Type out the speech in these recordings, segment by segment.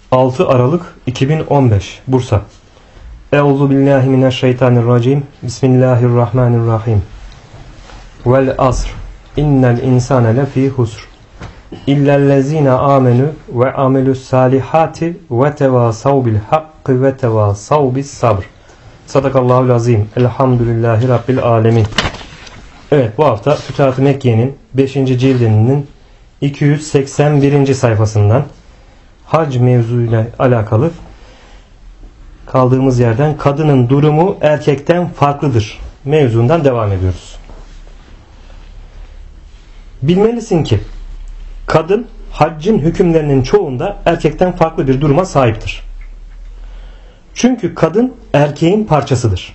6 Aralık 2015 Bursa. Euzu billahi mineşşeytanirracim. Bismillahirrahmanirrahim. Vel asr. İnnel insane lefî husr. İllellezîne âmenû ve amilussâlihâti ve tevâsav bil hakkı ve tevâsav bis sabr. Sadakallahul azim. Elhamdülillahi Rabbil alemin. Evet, bu hafta Fütuhat-ı Mekke'nin 5. cildinin 281. sayfasından hac mevzuyla alakalı kaldığımız yerden kadının durumu erkekten farklıdır mevzundan devam ediyoruz. Bilmelisin ki kadın haccın hükümlerinin çoğunda erkekten farklı bir duruma sahiptir. Çünkü kadın erkeğin parçasıdır.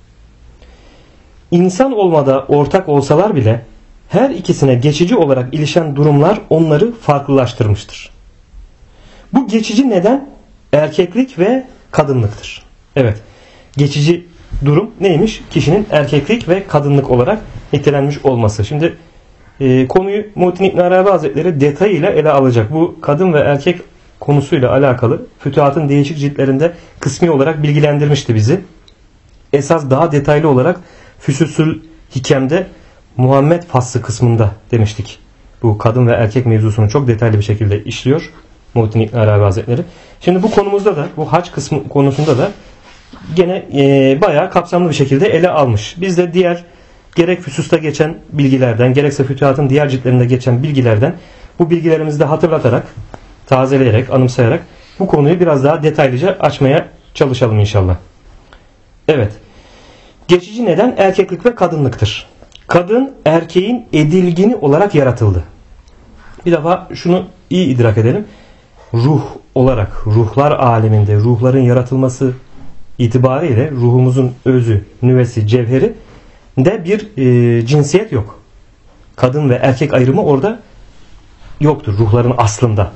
İnsan olmada ortak olsalar bile her ikisine geçici olarak ilişen durumlar onları farklılaştırmıştır. Bu geçici neden erkeklik ve kadınlıktır. Evet, geçici durum neymiş? Kişinin erkeklik ve kadınlık olarak nitelenmiş olması. Şimdi konuyu Muhittin İbn Arabi Hazretleri detayıyla ele alacak. Bu kadın ve erkek konusuyla alakalı Fütuhat'ın değişik ciltlerinde kısmi olarak bilgilendirmişti bizi. Esas daha detaylı olarak Füsusül Hikem'de Muhammed faslı kısmında demiştik. Bu kadın ve erkek mevzusunu çok detaylı bir şekilde işliyor Muhittin İbn Arabi Hazretleri. Şimdi bu konumuzda da, bu hac kısmı konusunda da gene bayağı kapsamlı bir şekilde ele almış. Biz de diğer gerek Füsus'ta geçen bilgilerden, gerekse Fütuhat'ın diğer ciltlerinde geçen bilgilerden bu bilgilerimizi de hatırlatarak, tazeleyerek, anımsayarak bu konuyu biraz daha detaylıca açmaya çalışalım inşallah. Evet. Geçici neden erkeklik ve kadınlıktır. Kadın erkeğin edilgini olarak yaratıldı. Bir defa şunu iyi idrak edelim. Ruh olarak, ruhlar aleminde, ruhların yaratılması itibariyle ruhumuzun özü, nüvesi, cevheri de bir cinsiyet yok. Kadın ve erkek ayrımı orada yoktur ruhların aslında.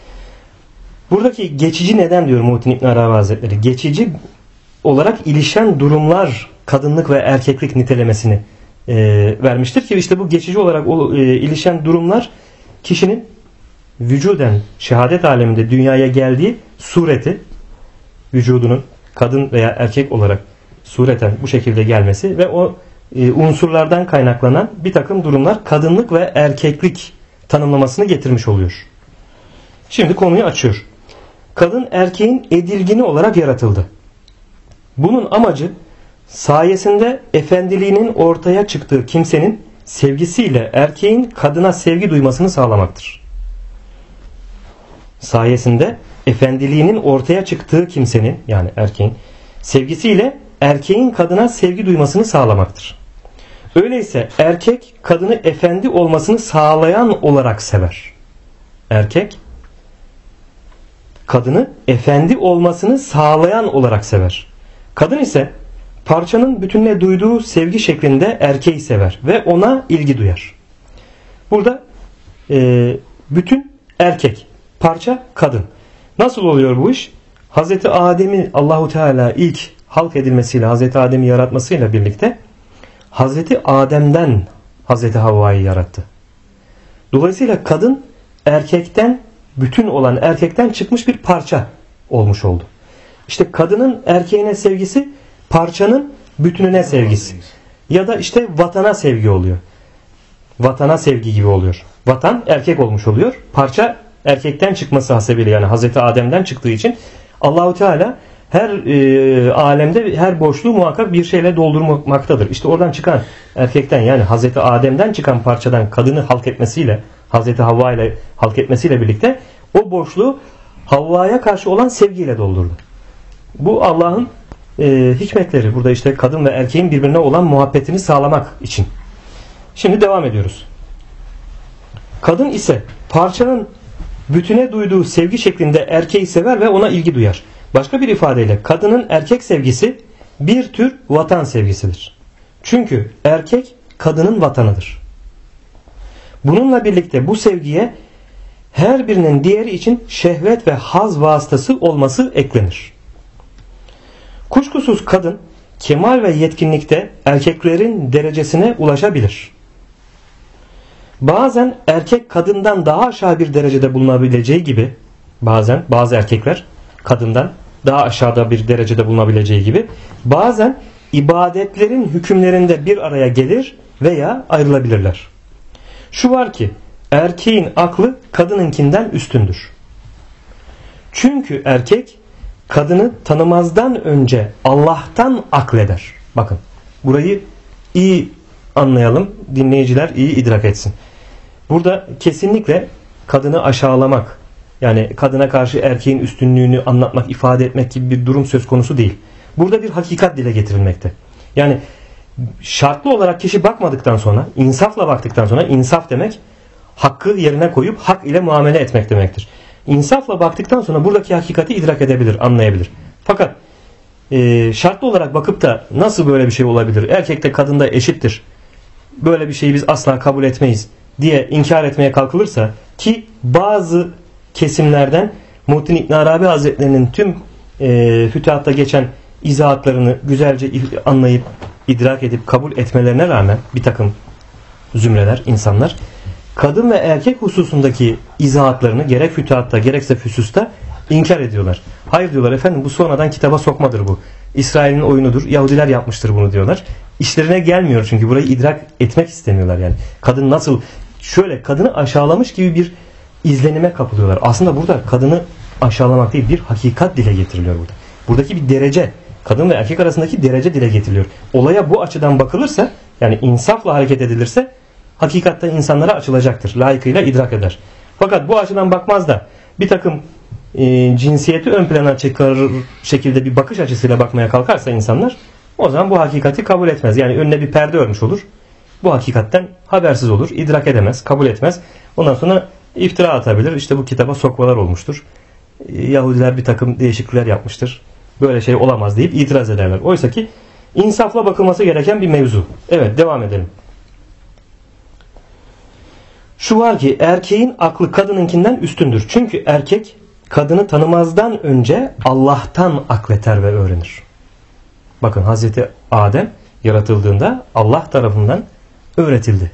Buradaki geçici neden diyor Muhittin İbn Arabi Hazretleri. Geçici olarak ilişen durumlar kadınlık ve erkeklik nitelemesini vermiştir ki işte bu geçici olarak ilişen durumlar kişinin vücuden şehadet aleminde dünyaya geldiği sureti, vücudunun kadın veya erkek olarak sureten bu şekilde gelmesi ve o unsurlardan kaynaklanan bir takım durumlar kadınlık ve erkeklik tanımlamasını getirmiş oluyor. Şimdi konuyu açıyor. Kadın erkeğin edilgini olarak yaratıldı. Bunun amacı sayesinde efendiliğinin ortaya çıktığı kimsenin sevgisiyle erkeğin kadına sevgi duymasını sağlamaktır. Sayesinde efendiliğinin ortaya çıktığı kimsenin, yani erkeğin sevgisiyle erkeğin kadına sevgi duymasını sağlamaktır. Öyleyse erkek kadını efendi olmasını sağlayan olarak sever. Erkek kadını efendi olmasını sağlayan olarak sever. Kadın ise parçanın bütününe duyduğu sevgi şeklinde erkeği sever ve ona ilgi duyar. Burada bütün erkek, parça kadın. Nasıl oluyor bu iş? Hazreti Adem'i Allahu Teala ilk halk edilmesiyle, Hazreti Adem'i yaratmasıyla birlikte Hazreti Adem'den Hazreti Havva'yı yarattı. Dolayısıyla kadın erkekten, bütün olan erkekten çıkmış bir parça olmuş oldu. İşte kadının erkeğine sevgisi parçanın bütününe sevgisi. Ya da işte vatana sevgi oluyor. Vatana sevgi gibi oluyor. Vatan erkek olmuş oluyor. Parça erkekten çıkması hasebiyle, yani Hazreti Adem'den çıktığı için Allahu Teala her alemde her boşluğu muhakkak bir şeyle doldurmaktadır. İşte oradan çıkan erkekten, yani Hazreti Adem'den çıkan parçadan kadını halk etmesiyle, Hazreti Havva ile halk etmesiyle birlikte o boşluğu Havva'ya karşı olan sevgiyle doldurdu. Bu Allah'ın hikmetleri. Burada işte kadın ve erkeğin birbirine olan muhabbetini sağlamak için. Şimdi devam ediyoruz. Kadın ise parçanın bütüne duyduğu sevgi şeklinde erkeği sever ve ona ilgi duyar. Başka bir ifadeyle kadının erkek sevgisi bir tür vatan sevgisidir. Çünkü erkek kadının vatanıdır. Bununla birlikte bu sevgiye her birinin diğeri için şehvet ve haz vasıtası olması eklenir. Kuşkusuz kadın kemal ve yetkinlikte erkeklerin derecesine ulaşabilir. Bazen erkek kadından daha aşağı bir derecede bulunabileceği gibi bazen bazı erkekler kadından daha aşağıda bir derecede bulunabileceği gibi bazen ibadetlerin hükümlerinde bir araya gelir veya ayrılabilirler. Şu var ki erkeğin aklı kadınınkinden üstündür. Çünkü erkek kadını tanımazdan önce Allah'tan akleder. Bakın burayı iyi anlayalım, dinleyiciler iyi idrak etsin. Burada kesinlikle kadını aşağılamak, yani kadına karşı erkeğin üstünlüğünü anlatmak, ifade etmek gibi bir durum söz konusu değil. Burada bir hakikat dile getirilmekte. Yani şartlı olarak kişi bakmadıktan sonra, insafla baktıktan sonra, insaf demek hakkı yerine koyup hak ile muamele etmek demektir. İnsafla baktıktan sonra buradaki hakikati idrak edebilir, anlayabilir. Fakat şartlı olarak bakıp da nasıl böyle bir şey olabilir? Erkek de kadın da eşittir. Böyle bir şeyi biz asla kabul etmeyiz diye inkar etmeye kalkılırsa, ki bazı kesimlerden Muhittin İbn Arabi Hazretlerinin tüm fütuhatta geçen izahatlarını güzelce anlayıp, idrak edip kabul etmelerine rağmen bir takım zümreler, insanlar kadın ve erkek hususundaki izahatlarını gerek fütuhatta gerekse füsusta inkar ediyorlar. Hayır diyorlar efendim, bu sonradan kitaba sokmadır bu. İsrail'in oyunudur. Yahudiler yapmıştır bunu diyorlar. İşlerine gelmiyor çünkü burayı idrak etmek istemiyorlar yani. Kadın nasıl, şöyle kadını aşağılamış gibi bir izlenime kapılıyorlar. Aslında burada kadını aşağılamak değil, bir hakikat dile getiriliyor burada. Buradaki bir derece, kadın ve erkek arasındaki derece dile getiriliyor. Olaya bu açıdan bakılırsa, yani insafla hareket edilirse hakikatte insanlara açılacaktır. Layıkıyla idrak eder. Fakat bu açıdan bakmaz da bir takım cinsiyeti ön plana çıkarır şekilde bir bakış açısıyla bakmaya kalkarsa insanlar, o zaman bu hakikati kabul etmez. Yani önüne bir perde örmüş olur. Bu hakikatten habersiz olur. İdrak edemez, kabul etmez. Ondan sonra iftira atabilir. İşte bu kitaba sokmalar olmuştur. Yahudiler bir takım değişiklikler yapmıştır. Böyle şey olamaz deyip itiraz ederler. Oysa ki insafla bakılması gereken bir mevzu. Evet, devam edelim. Şu var ki erkeğin aklı kadınınkinden üstündür. Çünkü erkek kadını tanımazdan önce Allah'tan akleter ve öğrenir. Bakın Hazreti Adem yaratıldığında Allah tarafından öğretildi.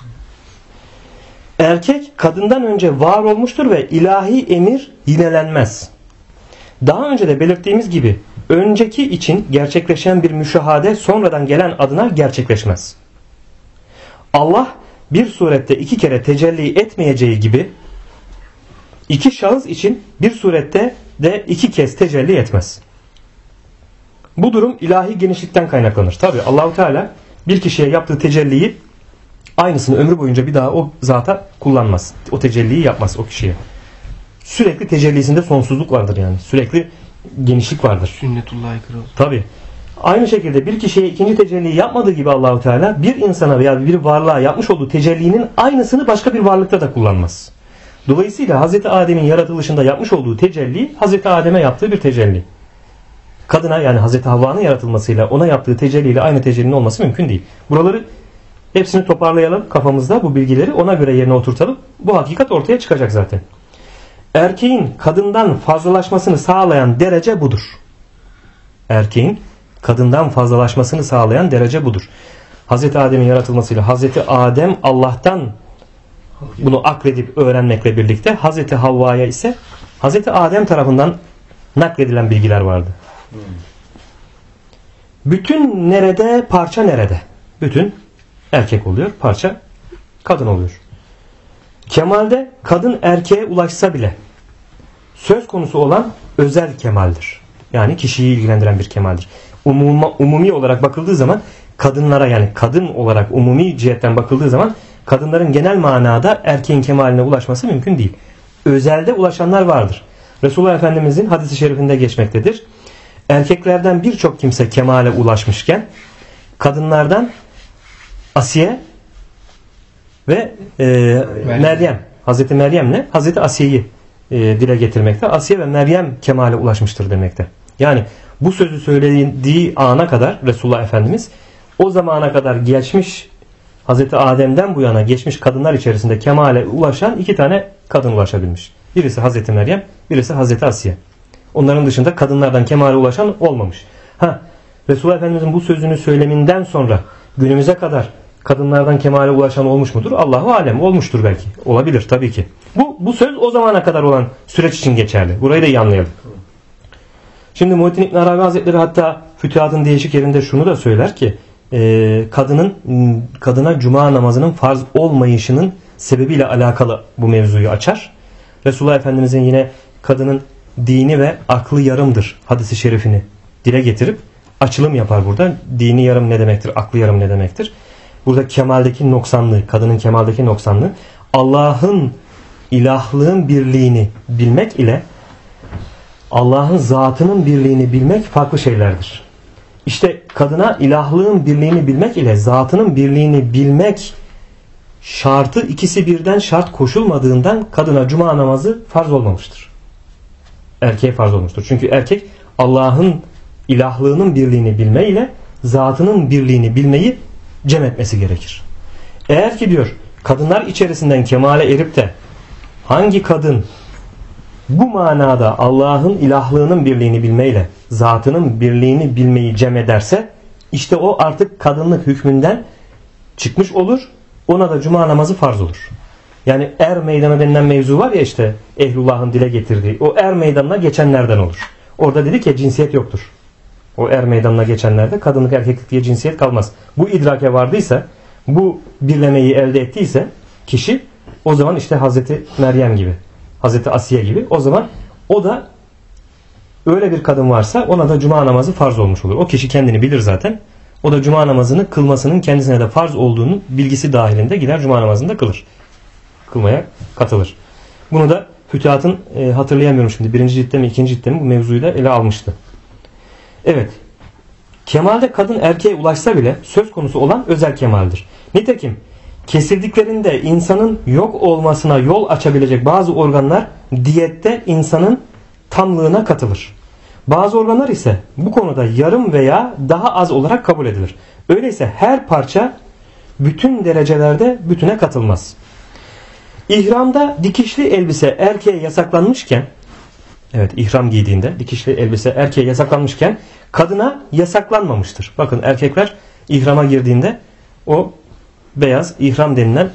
Erkek kadından önce var olmuştur ve ilahi emir yinelenmez. Daha önce de belirttiğimiz gibi önceki için gerçekleşen bir müşahade sonradan gelen adına gerçekleşmez. Allah bir surette iki kere tecelli etmeyeceği gibi iki şahıs için bir surette de iki kez tecelli etmez. Bu durum ilahi genişlikten kaynaklanır. Tabi Allahu Teala bir kişiye yaptığı tecelliyi aynısını ömrü boyunca bir daha o zata kullanmaz. O tecelliyi yapmaz o kişiye. Sürekli tecellisinde sonsuzluk vardır yani. Sürekli genişlik vardır. Sünnetullah'a aykırı olur. Tabi. Aynı şekilde bir kişiye ikinci tecelliyi yapmadığı gibi Allahu Teala bir insana veya bir varlığa yapmış olduğu tecellinin aynısını başka bir varlıkta da kullanmaz. Dolayısıyla Hazreti Adem'in yaratılışında yapmış olduğu tecelli Hazreti Adem'e yaptığı bir tecelli. Kadına, yani Hazreti Havva'nın yaratılmasıyla ona yaptığı tecelliyle aynı tecellinin olması mümkün değil. Buraları hepsini toparlayalım kafamızda, bu bilgileri ona göre yerine oturtalım. Bu hakikat ortaya çıkacak zaten. Erkeğin kadından fazlalaşmasını sağlayan derece budur. Erkeğin kadından fazlalaşmasını sağlayan derece budur. Hazreti Adem'in yaratılmasıyla Hazreti Adem Allah'tan bunu akledip öğrenmekle birlikte Hazreti Havva'ya ise Hazreti Adem tarafından nakledilen bilgiler vardı. Bütün nerede, parça nerede? Bütün erkek oluyor, parça kadın oluyor. Kemalde kadın erkeğe ulaşsa bile söz konusu olan özel kemaldir. Yani kişiyi ilgilendiren bir kemaldir. Umumi olarak bakıldığı zaman kadınlara, yani kadın olarak umumi cihetten bakıldığı zaman kadınların genel manada erkeğin kemaline ulaşması mümkün değil. Özelde ulaşanlar vardır. Resulullah Efendimizin hadis-i şerifinde geçmektedir. Erkeklerden birçok kimse kemale ulaşmışken kadınlardan Asiye ve Meryem, Hazreti Meryem'le Hazreti Asiye'yi dile getirmekte. Asiye ve Meryem kemale ulaşmıştır demekte. Yani bu sözü söylediği ana kadar Resulullah Efendimiz o zamana kadar geçmiş, Hazreti Adem'den bu yana geçmiş kadınlar içerisinde kemale ulaşan iki tane kadın ulaşabilmiş. Birisi Hazreti Meryem, birisi Hazreti Asiye. Onların dışında kadınlardan kemale ulaşan olmamış. Resulullah Efendimizin bu sözünü söyleminden sonra günümüze kadar kadınlardan kemale ulaşan olmuş mudur? Allahu alem, olmuştur belki. Olabilir tabii ki. Bu söz o zamana kadar olan süreç için geçerli. Burayı da iyi anlayalım. Şimdi Muhittin İbn Arabi Hazretleri hatta Fütuhat'ın değişik yerinde şunu da söyler ki kadına cuma namazının farz olmayışının sebebiyle alakalı bu mevzuyu açar. Resulullah Efendimizin yine kadının dini ve aklı yarımdır hadisi şerifini dile getirip açılım yapar burada. Dini yarım ne demektir? Aklı yarım ne demektir? Burada kemaldeki noksanlığı, kadının kemaldeki noksanlığı Allah'ın ilahlığın birliğini bilmek ile Allah'ın zatının birliğini bilmek farklı şeylerdir. İşte kadına ilahlığın birliğini bilmek ile zatının birliğini bilmek şartı ikisi birden şart koşulmadığından kadına cuma namazı farz olmamıştır. Erkeğe farz olmuştur. Çünkü erkek Allah'ın ilahlığının birliğini bilme ile zatının birliğini bilmeyi cem etmesi gerekir. Eğer ki diyor kadınlar içerisinden kemale erip de hangi kadın bu manada Allah'ın ilahlığının birliğini bilmeyle zatının birliğini bilmeyi cem ederse işte o artık kadınlık hükmünden çıkmış olur. Ona da cuma namazı farz olur. Yani er meydanı denilen mevzu var ya işte ehlullah'ın dile getirdiği. O er meydanına geçenlerden olur. Orada dedi ki cinsiyet yoktur. O er meydanına geçenlerde kadınlık erkeklik diye cinsiyet kalmaz. Bu idrake vardıysa, bu birlemeyi elde ettiyse kişi o zaman işte Hazreti Meryem gibi, Hazreti Asiye gibi o zaman o da öyle bir kadın varsa ona da cuma namazı farz olmuş olur. O kişi kendini bilir zaten. O da cuma namazını kılmasının kendisine de farz olduğunu bilgisi dahilinde gider cuma namazını da kılır. Kılmaya katılır. Bunu da Fütuhat'ın hatırlayamıyorum şimdi birinci ciltte mi ikinci ciltte mi bu mevzuyu da ele almıştı. Evet. Kemalde kadın erkeğe ulaşsa bile söz konusu olan özel kemaldir. Nitekim kesildiklerinde insanın yok olmasına yol açabilecek bazı organlar diyette insanın tamlığına katılır. Bazı organlar ise bu konuda yarım veya daha az olarak kabul edilir. Öyleyse her parça bütün derecelerde bütüne katılmaz. İhramda dikişli elbise erkeğe yasaklanmışken, evet ihram giydiğinde dikişli elbise erkeğe yasaklanmışken kadına yasaklanmamıştır. Bakın erkekler ihrama girdiğinde o beyaz ihram denilen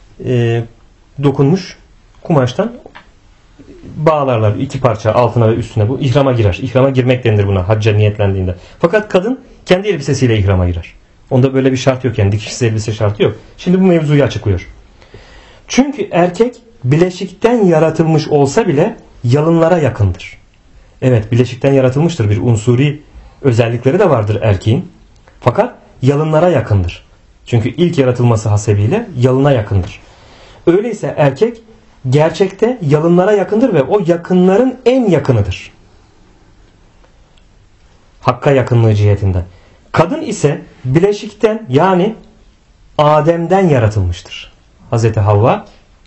dokunmuş kumaştan bağlarlar iki parça altına ve üstüne, bu ihrama girer. İhrama girmek denilir buna hacca niyetlendiğinde. Fakat kadın kendi elbisesiyle ihrama girer. Onda böyle bir şart yok, yani dikişsiz elbise şartı yok. Şimdi bu mevzuyu açıklıyor. Çünkü erkek bileşikten yaratılmış olsa bile yalınlara yakındır. Evet, bileşikten yaratılmıştır. Bir unsuri özellikleri de vardır erkeğin. Fakat yalınlara yakındır. Çünkü ilk yaratılması hasebiyle yalına yakındır. Öyleyse erkek gerçekte yalınlara yakındır ve o yakınların en yakınıdır. Hakka yakınlığı cihetinden. Kadın ise bileşikten yani Adem'den yaratılmıştır. Hazreti Havva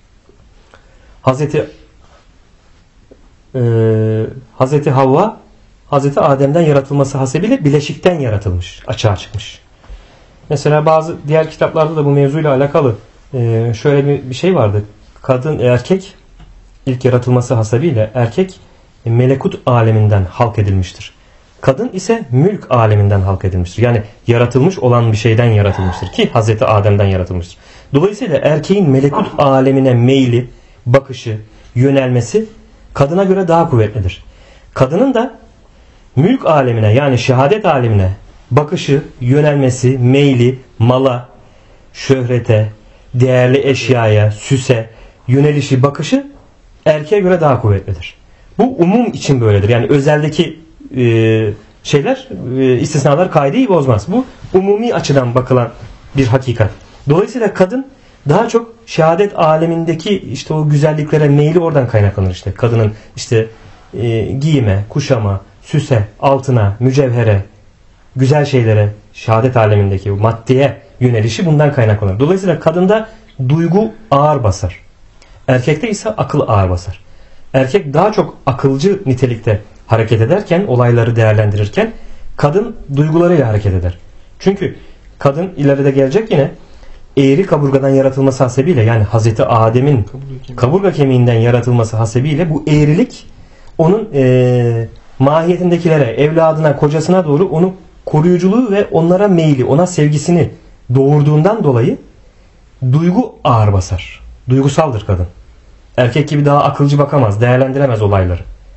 Hazreti Adem'den yaratılması hasebiyle bileşikten yaratılmış, açığa çıkmış. Mesela bazı diğer kitaplarda da bu mevzuyla alakalı şöyle bir şey vardı. Kadın, erkek ilk yaratılması hasebiyle erkek melekut aleminden halk edilmiştir. Kadın ise mülk aleminden halk edilmiştir. Yani yaratılmış olan bir şeyden yaratılmıştır ki Hazreti Adem'den yaratılmıştır. Dolayısıyla erkeğin melekut alemine meyli, bakışı, yönelmesi kadına göre daha kuvvetlidir. Kadının da mülk alemine yani şehadet alemine bakışı, yönelmesi, meyli, mala, şöhrete, değerli eşyaya, süse, yönelişi, bakışı erkeğe göre daha kuvvetlidir. Bu umum için böyledir. Yani özeldeki şeyler, istisnalar kaideyi bozmaz. Bu umumi açıdan bakılan bir hakikat. Dolayısıyla kadın daha çok şehadet alemindeki işte o güzelliklere meyli oradan kaynaklanır işte. Kadının işte giyime, kuşama, süse, altına, mücevhere, güzel şeylere, şehadet alemindeki o maddeye yönelişi bundan kaynaklanır. Dolayısıyla kadında duygu ağır basar. Erkekte ise akıl ağır basar. Erkek daha çok akılcı nitelikte hareket ederken, olayları değerlendirirken kadın duygularıyla hareket eder. Çünkü kadın ileride gelecek yine eğri kaburgadan yaratılması hasebiyle yani Hazreti Adem'in kaburga kemiğinden yaratılması hasebiyle bu eğrilik onun mahiyetindekilere, evladına, kocasına doğru onu koruyuculuğu ve onlara meyli, ona sevgisini doğurduğundan dolayı duygu ağır basar. Duygusaldır kadın. Erkek gibi daha akılcı bakamaz, değerlendiremez olayları.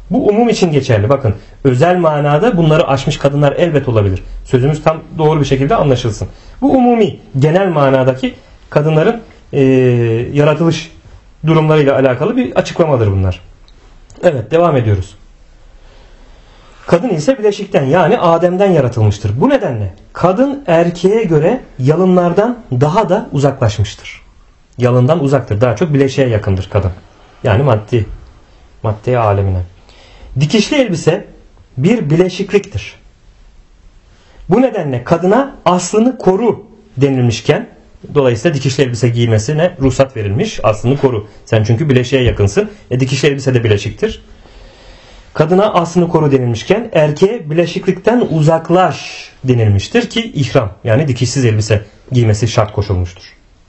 Bu umum için geçerli. Bakın, özel manada bunları aşmış kadınlar elbet olabilir. Sözümüz tam doğru bir şekilde anlaşılsın. Bu umumi, genel manadaki kadınların yaratılış durumlarıyla alakalı bir açıklamadır bunlar. Evet, devam ediyoruz. Kadın ise bileşikten, yani Adem'den yaratılmıştır. Bu nedenle kadın erkeğe göre yalınlardan daha da uzaklaşmıştır. Yalından uzaktır. Daha çok bileşiğe yakındır kadın. Yani madde alemine. Dikişli elbise bir bileşikliktir. Bu nedenle kadına aslını koru denilmişken, dolayısıyla dikişli elbise giymesine ruhsat verilmiş. Aslını koru. Sen çünkü bileşiğe yakınsın. Dikişli elbise de bileşiktir. Kadına aslını koru denilmişken erkeğe bileşiklikten uzaklaş denilmiştir ki ihram, yani dikişsiz elbise giymesi şart koşulmuştur.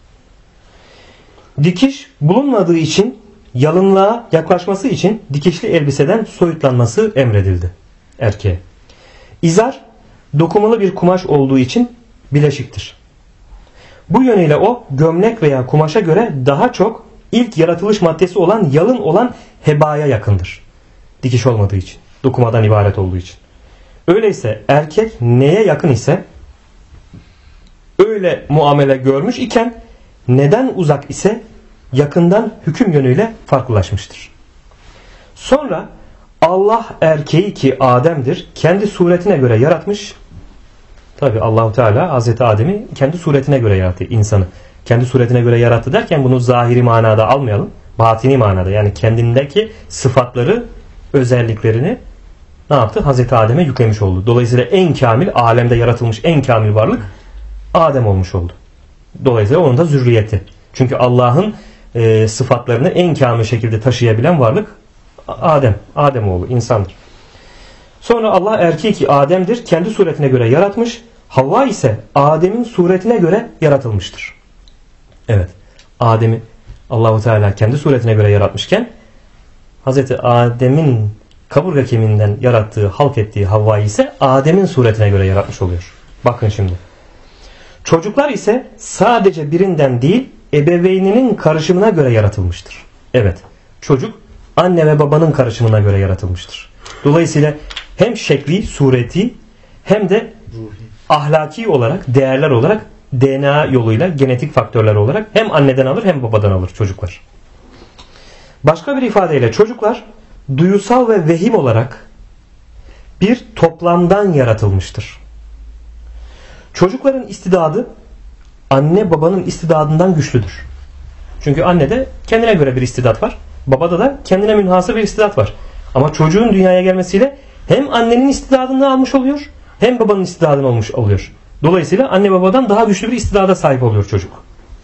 Dikiş bulunmadığı için yalınlığa yaklaşması için dikişli elbiseden soyutlanması emredildi erkeğe. İzar dokumalı bir kumaş olduğu için bileşiktir. Bu yönüyle o gömlek veya kumaşa göre daha çok ilk yaratılış maddesi olan yalın olan hebaya yakındır. Dikiş olmadığı için, dokumadan ibaret olduğu için. Öyleyse erkek neye yakın ise öyle muamele görmüş iken neden uzak ise yakından hüküm yönüyle farklılaşmıştır. Sonra Allah erkeği ki Adem'dir kendi suretine göre yaratmış. Tabi Allahu Teala Hazreti Adem'i kendi suretine göre yarattı, insanı. Kendi suretine göre yarattı derken bunu zahiri manada almayalım. Batini manada, yani kendindeki sıfatları, özelliklerini ne yaptı? Hazreti Adem'e yüklemiş oldu. Dolayısıyla en kamil, alemde yaratılmış en kamil varlık Adem olmuş oldu. Dolayısıyla onun da zürriyeti. Çünkü Allah'ın sıfatlarını en kamil şekilde taşıyabilen varlık Ademoğlu, insandır. Sonra Allah erkeği ki Adem'dir kendi suretine göre yaratmış. Havva ise Adem'in suretine göre yaratılmıştır. Evet. Adem'i Allahu Teala kendi suretine göre yaratmışken Hazreti Adem'in kaburga kemiğinden yarattığı, halk ettiği Havva'yı ise Adem'in suretine göre yaratmış oluyor. Bakın şimdi. Çocuklar ise sadece birinden değil, ebeveyninin karışımına göre yaratılmıştır. Evet. Çocuk anne ve babanın karışımına göre yaratılmıştır. Dolayısıyla hem şekli, sureti hem de ahlaki olarak, değerler olarak DNA yoluyla, genetik faktörler olarak hem anneden alır hem babadan alır çocuklar. Başka bir ifadeyle çocuklar duyusal ve vehim olarak bir toplamdan yaratılmıştır. Çocukların istidadı anne babanın istidadından güçlüdür. Çünkü annede kendine göre bir istidat var. Babada da kendine münhasır bir istidat var. Ama çocuğun dünyaya gelmesiyle hem annenin istidadını almış oluyor hem babanın istidadını olmuş oluyor. Dolayısıyla anne babadan daha güçlü bir istidada sahip oluyor çocuk.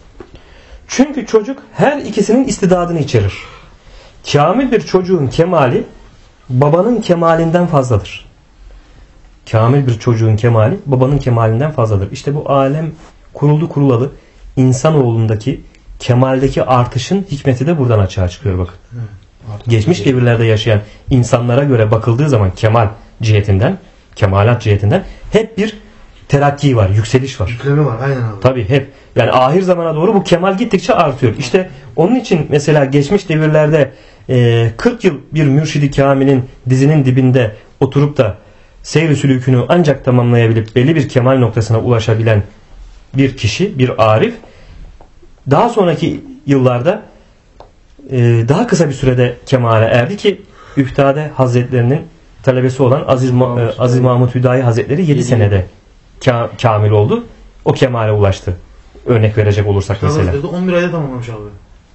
Çünkü çocuk her ikisinin istidadını içerir. Kamil bir çocuğun kemali babanın kemalinden fazladır. Kamil bir çocuğun kemali babanın kemalinden fazladır. İşte bu alem kuruldu kurulalı insanoğlundaki kemaldeki artışın hikmeti de buradan açığa çıkıyor bakın. Geçmiş devirlerde yaşayan insanlara göre bakıldığı zaman kemal cihetinden, kemalat cihetinden hep bir terakki var, yükseliş var. Yükleme var, aynen abi. Tabii hep. Yani ahir zamana doğru bu kemal gittikçe artıyor. İşte onun için mesela geçmiş devirlerde 40 yıl bir mürşidi kamilin dizinin dibinde oturup da seyr-i sülükünü ancak tamamlayabilip belli bir kemal noktasına ulaşabilen bir kişi, bir arif daha sonraki yıllarda daha kısa bir sürede kemale erdi ki Üftade Hazretlerinin talebesi olan Aziz Mahmud Hüdayi Hazretleri 7 senede kamil oldu. O kemale ulaştı. Örnek verecek olursak mesela. 11 ayda tamamlamış abi.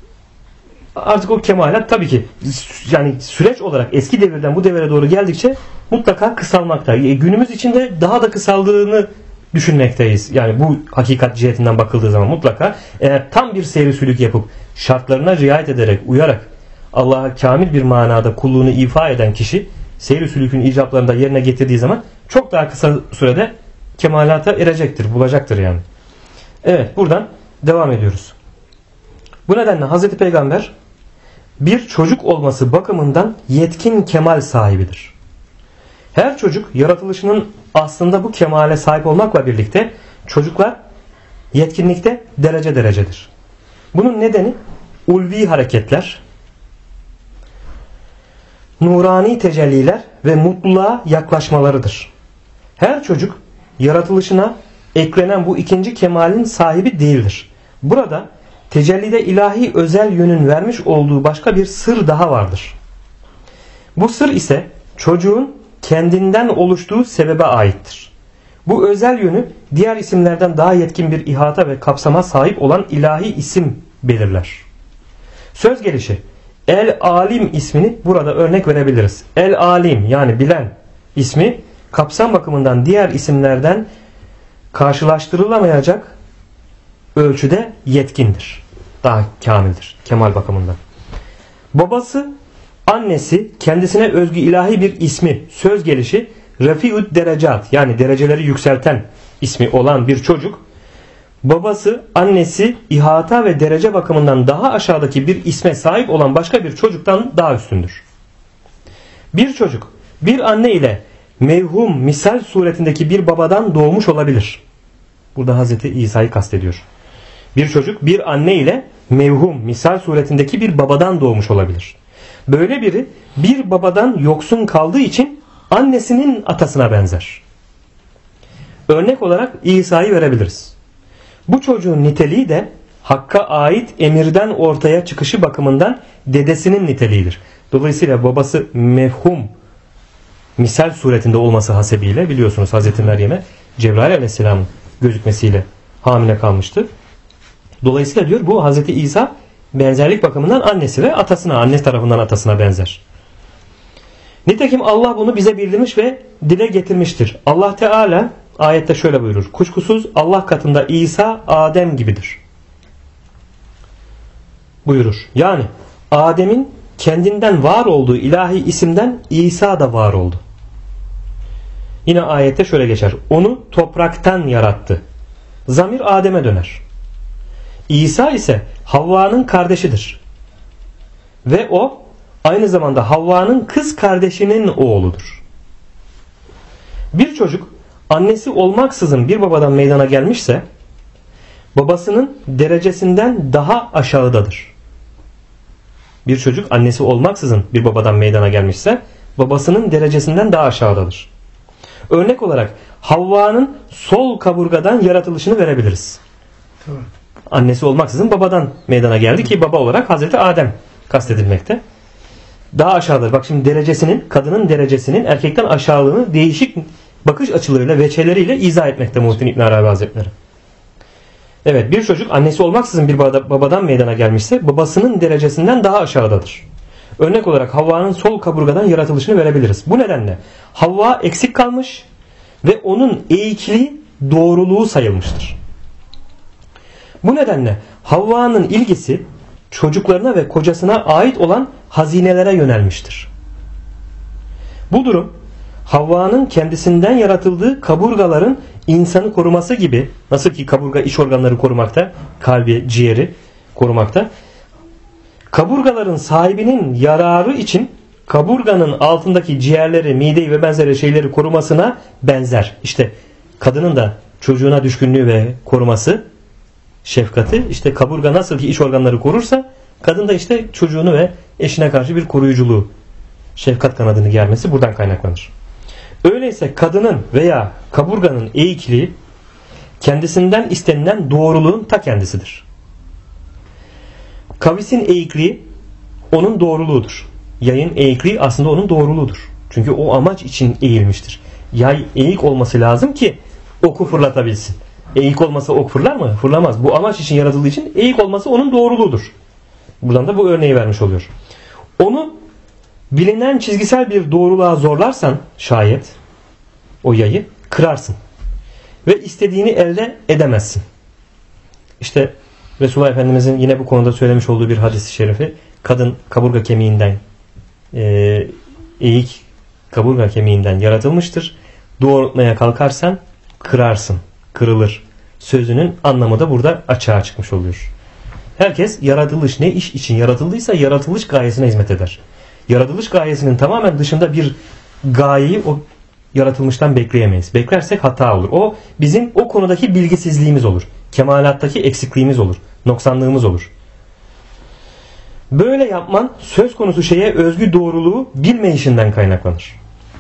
Artık o kemalat tabii ki yani süreç olarak eski devirden bu devire doğru geldikçe mutlaka kısalmakta. Günümüz içinde daha da kısaldığını düşünmekteyiz. Yani bu hakikat cihetinden bakıldığı zaman mutlaka eğer tam bir seyri sülük yapıp şartlarına riayet ederek, uyarak Allah'a kamil bir manada kulluğunu ifa eden kişi seyri sülükün icaplarını da yerine getirdiği zaman çok daha kısa sürede kemalata erecektir, bulacaktır yani. Evet, buradan devam ediyoruz. Bu nedenle Hazreti Peygamber bir çocuk olması bakımından yetkin kemal sahibidir. Her çocuk yaratılışının aslında bu kemale sahip olmakla birlikte çocuklar yetkinlikte derece derecedir. Bunun nedeni ulvi hareketler, nurani tecelliler ve mutluluğa yaklaşmalarıdır. Her çocuk yaratılışına eklenen bu ikinci kemalin sahibi değildir. Burada tecellide ilahi özel yönün vermiş olduğu başka bir sır daha vardır. Bu sır ise çocuğun kendinden oluştuğu sebebe aittir. Bu özel yönü diğer isimlerden daha yetkin bir ihata ve kapsama sahip olan ilahi isim belirler. Söz gelişi El-Alim ismini burada örnek verebiliriz. El-Alim yani bilen ismi kapsam bakımından diğer isimlerden karşılaştırılamayacak ölçüde yetkindir. Daha kamildir kemal bakımından. Babası, annesi kendisine özgü ilahi bir ismi söz gelişi Rafi'ud derecat yani dereceleri yükselten ismi olan bir çocuk, babası, annesi ihata ve derece bakımından daha aşağıdaki bir isme sahip olan başka bir çocuktan daha üstündür. Bir çocuk bir anne ile mevhum misal suretindeki bir babadan doğmuş olabilir. Burada Hazreti İsa'yı kastediyor. Bir çocuk bir anne ile mevhum misal suretindeki bir babadan doğmuş olabilir. Böyle biri bir babadan yoksun kaldığı için annesinin atasına benzer. Örnek olarak İsa'yı verebiliriz. Bu çocuğun niteliği de Hakk'a ait emirden ortaya çıkışı bakımından dedesinin niteliğidir. Dolayısıyla babası mevhum misal suretinde olması hasebiyle biliyorsunuz Hazreti Meryem'e Cebrail Aleyhisselam'ın gözükmesiyle hamile kalmıştı. Dolayısıyla diyor bu Hazreti İsa benzerlik bakımından annesi ve atasına, anne tarafından atasına benzer. Nitekim Allah bunu bize bildirmiş ve dile getirmiştir. Allah Teala ayette şöyle buyurur. Kuşkusuz Allah katında İsa Adem gibidir. Buyurur. Yani Adem'in kendinden var olduğu ilahi isimden İsa da var oldu. Yine ayette şöyle geçer. Onu topraktan yarattı. Zamir Adem'e döner. İsa ise Havva'nın kardeşidir. Ve o aynı zamanda Havva'nın kız kardeşinin oğludur. Bir çocuk annesi olmaksızın bir babadan meydana gelmişse babasının derecesinden daha aşağıdadır. Bir çocuk annesi olmaksızın bir babadan meydana gelmişse babasının derecesinden daha aşağıdadır. Örnek olarak Havva'nın sol kaburgadan yaratılışını verebiliriz. Tamam. Annesi olmaksızın babadan meydana geldi ki baba olarak Hazreti Adem kastedilmekte. Daha aşağıdır. Bak şimdi derecesinin, kadının derecesinin erkekten aşağılığını değişik bakış açılarıyla, veçeleriyle izah etmekte Muhittin İbn Arabi Hazretleri. Evet, bir çocuk annesi olmaksızın bir babadan meydana gelmişse babasının derecesinden daha aşağıdadır. Örnek olarak Havva'nın sol kaburgadan yaratılışını verebiliriz. Bu nedenle Havva eksik kalmış ve onun eğikliği doğruluğu sayılmıştır. Bu nedenle Havva'nın ilgisi çocuklarına ve kocasına ait olan hazinelere yönelmiştir. Bu durum Havva'nın kendisinden yaratıldığı kaburgaların insanı koruması gibi, nasıl ki kaburga iç organları korumakta, kalbi, ciğeri korumakta, kaburgaların sahibinin yararı için kaburganın altındaki ciğerleri, mideyi ve benzeri şeyleri korumasına benzer. İşte kadının da çocuğuna düşkünlüğü ve koruması, şefkati, işte kaburga nasıl ki iç organları korursa kadın da işte çocuğunu ve eşine karşı bir koruyuculuğu, şefkat kanadını germesi buradan kaynaklanır. Öyleyse kadının veya kaburganın eğikliği kendisinden istenilen doğruluğun ta kendisidir. Kavisin eğikliği onun doğruluğudur. Yayın eğikliği aslında onun doğruluğudur. Çünkü o amaç için eğilmiştir. Yay eğik olması lazım ki oku fırlatabilsin. Eğik olmasa ok fırlar mı? Fırlamaz. Bu amaç için yaratıldığı için eğik olması onun doğruluğudur. Buradan da bu örneği vermiş oluyor. Onu bilinen çizgisel bir doğruluğa zorlarsan şayet o yayı kırarsın. Ve istediğini elde edemezsin. İşte Resulullah Efendimizin yine bu konuda söylemiş olduğu bir hadis-i şerifi, kadın kaburga kemiğinden eğik kaburga kemiğinden yaratılmıştır. Doğrultmaya kalkarsan kırarsın, kırılır. Sözünün anlamı da burada açığa çıkmış oluyor. Herkes yaratılış ne iş için yaratıldıysa yaratılış gayesine hizmet eder. Yaratılış gayesinin tamamen dışında bir gayeyi o yaratılmıştan bekleyemeyiz. Beklersek hata olur. O bizim o konudaki bilgisizliğimiz olur. Kemalattaki eksikliğimiz olur. Noksanlığımız olur. Böyle yapman söz konusu şeye özgü doğruluğu bilmeyişinden kaynaklanır.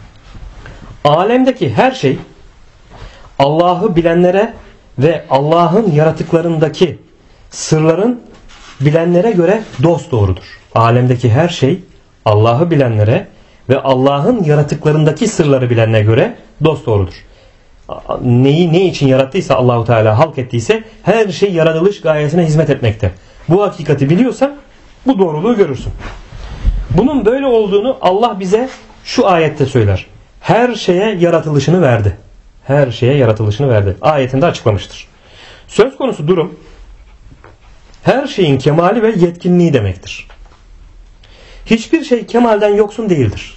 Alemdeki her şey Allah'ı bilenlere ve Allah'ın yaratıklarındaki sırların bilenlere göre dosdoğrudur. Alemdeki her şey Allah'ı bilenlere ve Allah'ın yaratıklarındaki sırları bilenlere göre dosdoğrudur. Neyi ne için yarattıysa Allahu Teala halk ettiyse her şey yaratılış gayesine hizmet etmekte. Bu hakikati biliyorsan bu doğruluğu görürsün. Bunun böyle olduğunu Allah bize şu ayette söyler. Her şeye yaratılışını verdi. Her şeye yaratılışını verdi. Ayetinde açıklamıştır. Söz konusu durum her şeyin kemali ve yetkinliği demektir. Hiçbir şey kemalden yoksun değildir.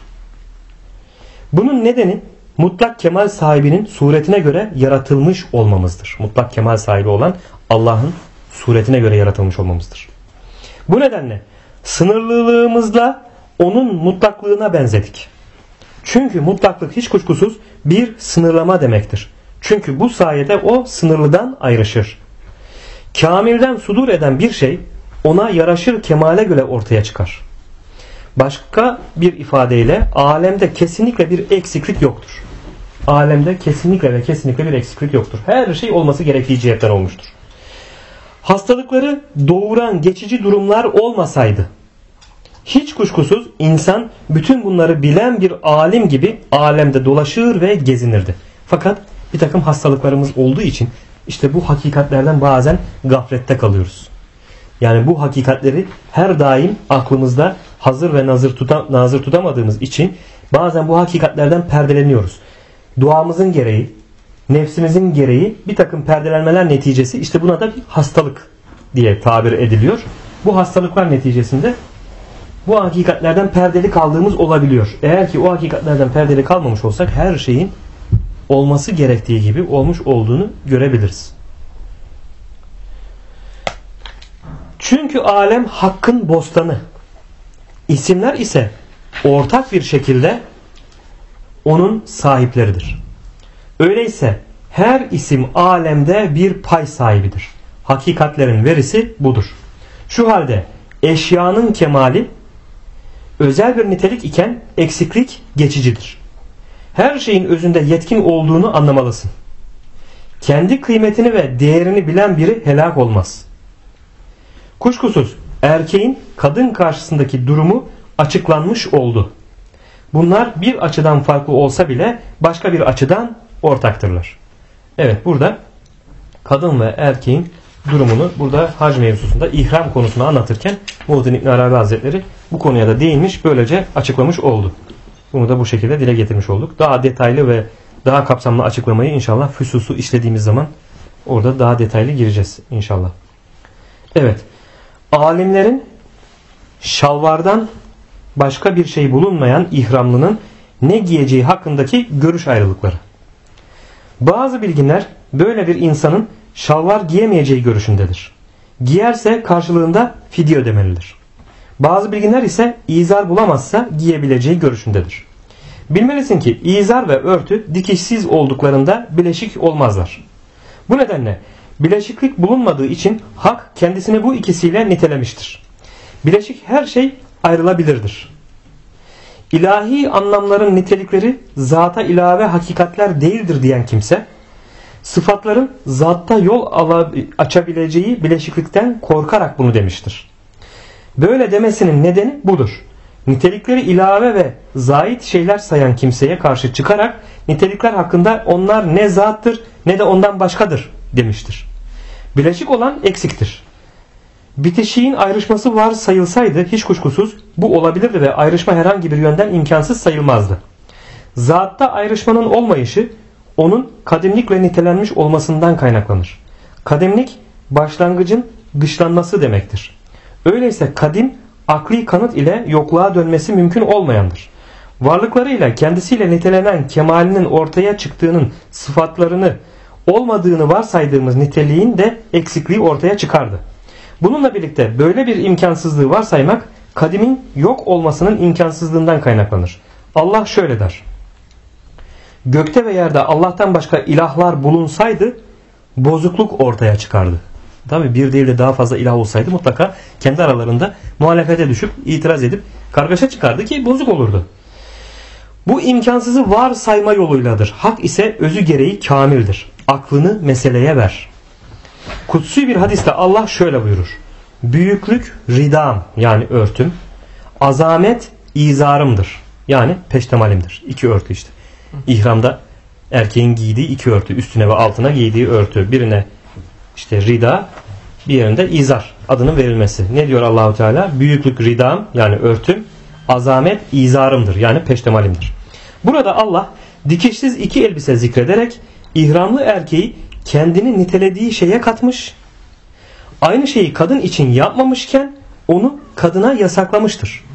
Bunun nedeni mutlak kemal sahibinin suretine göre yaratılmış olmamızdır. Mutlak kemal sahibi olan Allah'ın suretine göre yaratılmış olmamızdır. Bu nedenle sınırlılığımızla onun mutlaklığına benzedik. Çünkü mutlaklık hiç kuşkusuz bir sınırlama demektir. Çünkü bu sayede o sınırlıdan ayrışır. Kamilden sudur eden bir şey ona yaraşır kemale göre ortaya çıkar. Başka bir ifadeyle alemde kesinlikle bir eksiklik yoktur. Alemde kesinlikle ve kesinlikle bir eksiklik yoktur. Her şey olması gerektiği cihetten olmuştur. Hastalıkları doğuran geçici durumlar olmasaydı hiç kuşkusuz insan bütün bunları bilen bir alim gibi alemde dolaşır ve gezinirdi. Fakat bir takım hastalıklarımız olduğu için işte bu hakikatlerden bazen gaflette kalıyoruz. Yani bu hakikatleri her daim aklımızda hazır ve nazır tutamadığımız için bazen bu hakikatlerden perdeleniyoruz. Duamızın gereği, nefsimizin gereği bir takım perdelenmeler neticesi işte buna da bir hastalık diye tabir ediliyor. Bu hastalıklar neticesinde bu hakikatlerden perdeli kaldığımız olabiliyor. Eğer ki o hakikatlerden perdeli kalmamış olsak her şeyin olması gerektiği gibi olmuş olduğunu görebiliriz. Çünkü alem hakkın bostanı. İsimler ise ortak bir şekilde onun sahipleridir. Öyleyse her isim alemde bir pay sahibidir. Hakikatlerin verisi budur. Şu halde eşyanın kemali özel bir nitelik iken eksiklik geçicidir. Her şeyin özünde yetkin olduğunu anlamalısın. Kendi kıymetini ve değerini bilen biri helak olmaz. Kuşkusuz erkeğin kadın karşısındaki durumu açıklanmış oldu. Bunlar bir açıdan farklı olsa bile başka bir açıdan ortaktırlar. Evet, burada kadın ve erkeğin durumunu burada hac mevzusunda ihram konusunu anlatırken Muhyiddin İbn Arabi Hazretleri bu konuya da değinmiş, böylece açıklamış oldu. Bunu da bu şekilde dile getirmiş olduk. Daha detaylı ve daha kapsamlı açıklamayı inşallah füsusu işlediğimiz zaman orada daha detaylı gireceğiz inşallah. Evet. Alimlerin şalvardan başka bir şey bulunmayan ihramlının ne giyeceği hakkındaki görüş ayrılıkları. Bazı bilginler böyle bir insanın şalvar giyemeyeceği görüşündedir. Giyerse karşılığında fidye ödemelidir. Bazı bilginler ise izar bulamazsa giyebileceği görüşündedir. Bilmelisin ki izar ve örtü dikişsiz olduklarında bileşik olmazlar. Bu nedenle bileşiklik bulunmadığı için hak kendisini bu ikisiyle nitelemiştir. Bileşik her şey ayrılabilirdir. İlahi anlamların nitelikleri zata ilave hakikatler değildir diyen kimse, sıfatların zatta yol açabileceği bileşiklikten korkarak bunu demiştir. Böyle demesinin nedeni budur. Nitelikleri ilave ve zait şeyler sayan kimseye karşı çıkarak nitelikler hakkında onlar ne zattır ne de ondan başkadır demiştir. Bileşik olan eksiktir. Bitişiğin ayrışması var sayılsaydı hiç kuşkusuz bu olabilirdi ve ayrışma herhangi bir yönden imkansız sayılmazdı. Zatta ayrışmanın olmayışı onun kadimlikle nitelenmiş olmasından kaynaklanır. Kadimlik başlangıcın dışlanması demektir. Öyleyse kadim akli kanıt ile yokluğa dönmesi mümkün olmayandır. Varlıklarıyla kendisiyle nitelenen kemalinin ortaya çıktığının sıfatlarını olmadığını varsaydığımız niteliğin de eksikliği ortaya çıkardı. Bununla birlikte böyle bir imkansızlığı varsaymak kadimin yok olmasının imkansızlığından kaynaklanır. Allah şöyle der: gökte ve yerde Allah'tan başka ilahlar bulunsaydı bozukluk ortaya çıkardı. Tabi bir değil de daha fazla ilah olsaydı mutlaka kendi aralarında muhalefete düşüp itiraz edip kargaşa çıkardı ki bozuk olurdu. Bu imkansızı varsayma yoluyladır. Hak ise özü gereği kamildir. Aklını meseleye ver. Kutsi bir hadiste Allah şöyle buyurur. Büyüklük ridam yani örtüm. Azamet izarımdır. Yani peştemalimdir. İki örtü işte. İhramda erkeğin giydiği iki örtü. Üstüne ve altına giydiği örtü. Birine işte rida, bir yerinde izar adının verilmesi. Ne diyor Allahu Teala? Büyüklük ridam yani örtüm. Azamet izarımdır. Yani peştemalimdir. Burada Allah dikişsiz iki elbise zikrederek ihramlı erkeği kendini nitelediği şeye katmış. Aynı şeyi kadın için yapmamışken onu kadına yasaklamıştır.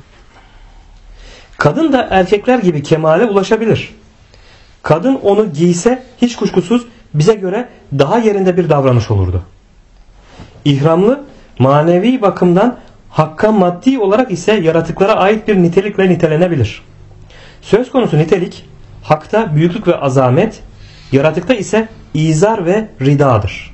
Kadın da erkekler gibi kemale ulaşabilir. Kadın onu giyse hiç kuşkusuz bize göre daha yerinde bir davranış olurdu. İhramlı manevi bakımdan hakka maddi olarak ise yaratıklara ait bir nitelikle nitelenebilir. Söz konusu nitelik hakta büyüklük ve azamet, yaratıkta ise izar ve ridadır.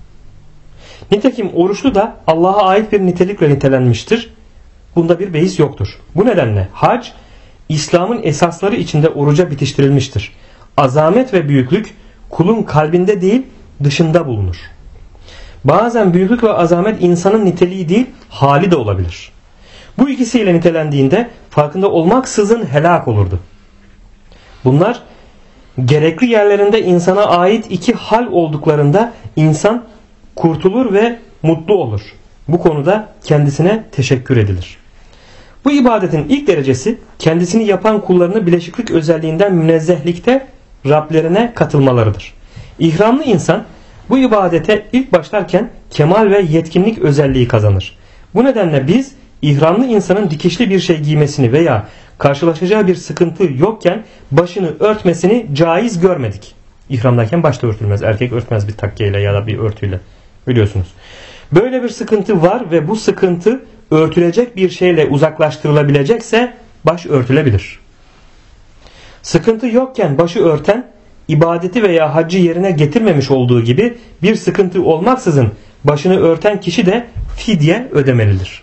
Nitekim oruçlu da Allah'a ait bir nitelikle nitelenmiştir. Bunda bir beis yoktur. Bu nedenle hac İslam'ın esasları içinde oruca bitiştirilmiştir. Azamet ve büyüklük kulun kalbinde değil dışında bulunur. Bazen büyüklük ve azamet insanın niteliği değil hali de olabilir. Bu ikisiyle nitelendiğinde farkında olmaksızın helak olurdu. Bunlar gerekli yerlerinde insana ait iki hal olduklarında insan kurtulur ve mutlu olur. Bu konuda kendisine teşekkür edilir. Bu ibadetin ilk derecesi kendisini yapan kullarını bileşiklik özelliğinden münezzehlikte Rablerine katılmalarıdır. İhramlı insan bu ibadete ilk başlarken kemal ve yetkinlik özelliği kazanır. Bu nedenle biz ihramlı insanın dikişli bir şey giymesini veya karşılaşacağı bir sıkıntı yokken başını örtmesini caiz görmedik. İhramdayken baş da örtülmez. Erkek örtmez bir takkeyle ya da bir örtüyle. Biliyorsunuz. Böyle bir sıkıntı var ve bu sıkıntı örtülecek bir şeyle uzaklaştırılabilecekse baş örtülebilir. Sıkıntı yokken başı örten ibadeti veya haccı yerine getirmemiş olduğu gibi bir sıkıntı olmaksızın başını örten kişi de fidye ödemelidir.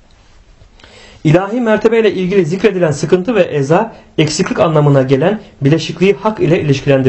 İlahi mertebeyle ilgili zikredilen sıkıntı ve eza eksiklik anlamına gelen bileşikliği hak ile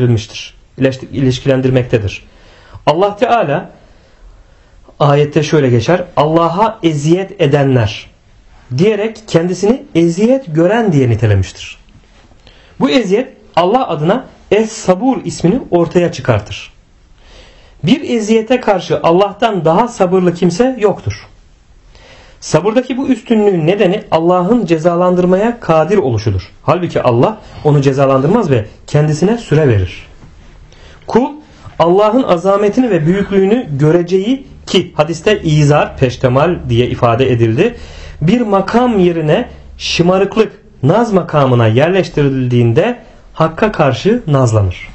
ilişkilendirmektedir. Allah Teala ayette şöyle geçer. Allah'a eziyet edenler diyerek kendisini eziyet gören diye nitelemiştir. Bu eziyet Allah adına Es-Sabur ismini ortaya çıkartır. Bir eziyete karşı Allah'tan daha sabırlı kimse yoktur. Sabırdaki bu üstünlüğün nedeni Allah'ın cezalandırmaya kadir oluşudur. Halbuki Allah onu cezalandırmaz ve kendisine süre verir. Kul Allah'ın azametini ve büyüklüğünü göreceği ki hadiste izar, peştemal diye ifade edildi. Bir makam yerine şımarıklık, naz makamına yerleştirildiğinde Hakk'a karşı nazlanır.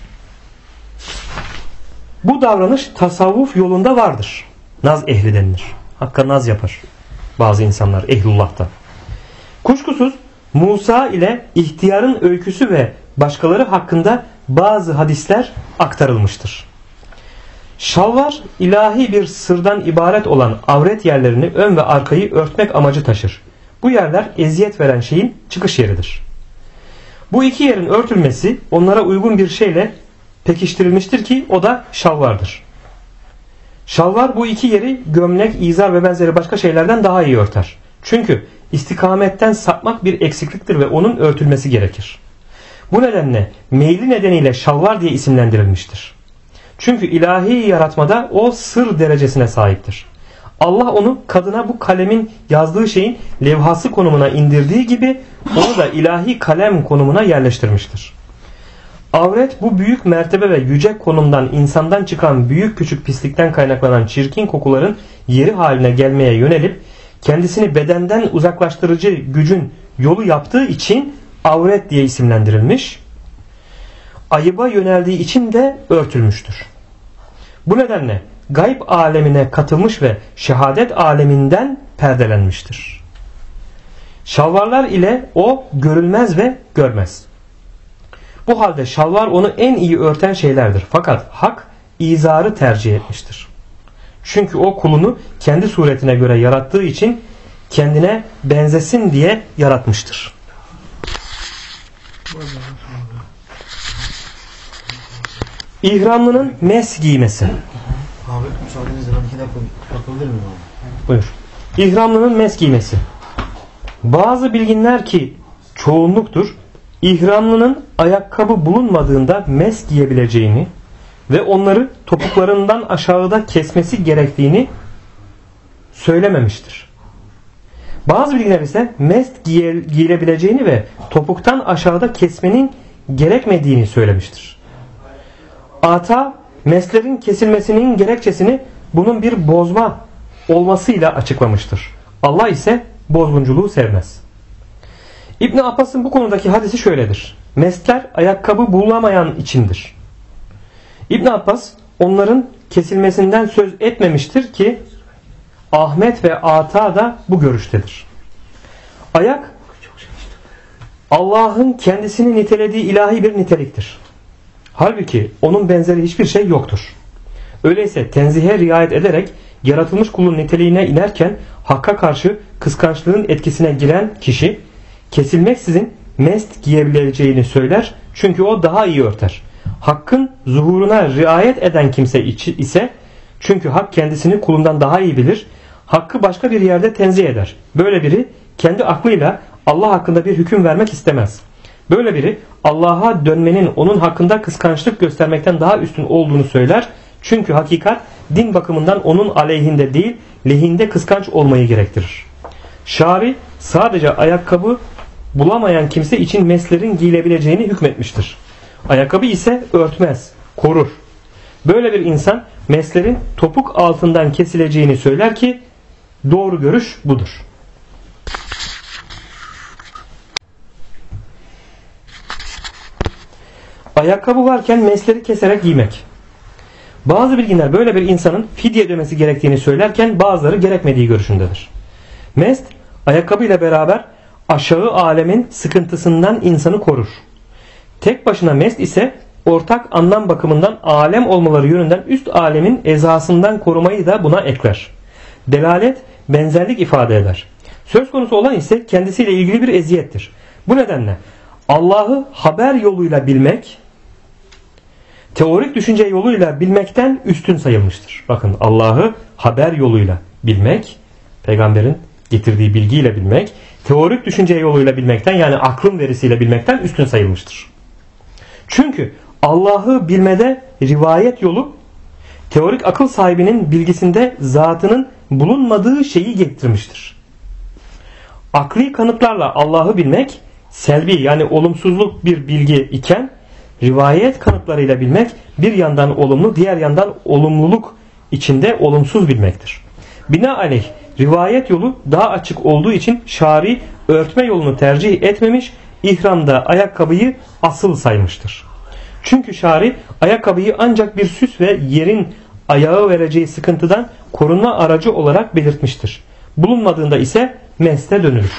Bu davranış tasavvuf yolunda vardır. Naz ehli denilir. Hakk'a naz yapar bazı insanlar ehlullah'ta. Kuşkusuz Musa ile ihtiyarın öyküsü ve başkaları hakkında bazı hadisler aktarılmıştır. Şalvar ilahi bir sırdan ibaret olan avret yerlerini ön ve arkayı örtmek amacı taşır. Bu yerler eziyet veren şeyin çıkış yeridir. Bu iki yerin örtülmesi onlara uygun bir şeyle pekiştirilmiştir ki o da şalvardır. Şalvar bu iki yeri gömlek, izar ve benzeri başka şeylerden daha iyi örter. Çünkü istikametten sapmak bir eksikliktir ve onun örtülmesi gerekir. Bu nedenle meyli nedeniyle şalvar diye isimlendirilmiştir. Çünkü ilahi yaratmada o sır derecesine sahiptir. Allah onu kadına bu kalemin yazdığı şeyin levhası konumuna indirdiği gibi onu da ilahi kalem konumuna yerleştirmiştir. Avret bu büyük mertebe ve yüce konumdan insandan çıkan büyük küçük pislikten kaynaklanan çirkin kokuların yeri haline gelmeye yönelip kendisini bedenden uzaklaştırıcı gücün yolu yaptığı için avret diye isimlendirilmiş. Ayıba yöneldiği için de örtülmüştür. Bu nedenle gayb alemine katılmış ve şehadet aleminden perdelenmiştir. Şalvarlar ile o görülmez ve görmez. Bu halde şalvar onu en iyi örten şeylerdir. Fakat hak izarı tercih etmiştir. Çünkü o kulunu kendi suretine göre yarattığı için kendine benzesin diye yaratmıştır. İhramlının mes giymesi. Abi müsaadenizle ben 2 dakika bakabilir miyim abi? Buyur. İhramlının mes giymesi. Bazı bilginler ki çoğunluktur, İhramlının ayakkabı bulunmadığında mes giyebileceğini ve onları topuklarından aşağıda kesmesi gerektiğini söylememiştir. Bazı bilginler ise mest giyilebileceğini ve topuktan aşağıda kesmenin gerekmediğini söylemiştir. Ata, meslerin kesilmesinin gerekçesini bunun bir bozma olmasıyla açıklamıştır. Allah ise bozgunculuğu sevmez. İbn Abbas'ın bu konudaki hadisi şöyledir. Mesler ayakkabı bulamayan içindir. İbn Abbas onların kesilmesinden söz etmemiştir ki Ahmet ve Ata da bu görüştedir. Ayak Allah'ın kendisini nitelediği ilahi bir niteliktir. Halbuki onun benzeri hiçbir şey yoktur. Öyleyse tenzihe riayet ederek yaratılmış kulun niteliğine inerken Hakk'a karşı kıskançlığın etkisine giren kişi kesilmeksizin mest giyebileceğini söyler, çünkü o daha iyi örter. Hakkın zuhuruna riayet eden kimse ise, çünkü Hak kendisini kulundan daha iyi bilir, Hakkı başka bir yerde tenzih eder. Böyle biri kendi aklıyla Allah hakkında bir hüküm vermek istemez. Böyle biri Allah'a dönmenin onun hakkında kıskançlık göstermekten daha üstün olduğunu söyler, çünkü hakikat din bakımından onun aleyhinde değil lehinde kıskanç olmayı gerektirir. Şari sadece ayakkabı bulamayan kimse için meslerin giyilebileceğini hükmetmiştir. Ayakkabı ise örtmez, korur. Böyle bir insan meslerin topuk altından kesileceğini söyler ki doğru görüş budur. Ayakkabı varken mesleri keserek giymek. Bazı bilginler böyle bir insanın fidye ödemesi gerektiğini söylerken bazıları gerekmediği görüşündedir. Mest ayakkabı ile beraber aşağı alemin sıkıntısından insanı korur. Tek başına mest ise ortak anlam bakımından alem olmaları yönünden üst alemin ezasından korumayı da buna ekler. Delalet benzerlik ifade eder. Söz konusu olan ise kendisiyle ilgili bir eziyettir. Bu nedenle Allah'ı haber yoluyla bilmek teorik düşünce yoluyla bilmekten üstün sayılmıştır. Bakın, Allah'ı haber yoluyla bilmek, peygamberin getirdiği bilgiyle bilmek, teorik düşünce yoluyla bilmekten, yani aklın verisiyle bilmekten üstün sayılmıştır. Çünkü Allah'ı bilmede rivayet yolu teorik akıl sahibinin bilgisinde zatının bulunmadığı şeyi getirmiştir. Akli kanıtlarla Allah'ı bilmek selbi, yani olumsuzluk bir bilgi iken, rivayet kanıtlarıyla bilmek bir yandan olumlu, diğer yandan olumluluk içinde olumsuz bilmektir. Binaenaleyh rivayet yolu daha açık olduğu için şari örtme yolunu tercih etmemiş, ihramda ayakkabıyı asıl saymıştır. Çünkü şari ayakkabıyı ancak bir süs ve yerin ayağı vereceği sıkıntıdan korunma aracı olarak belirtmiştir. Bulunmadığında ise meste dönülür.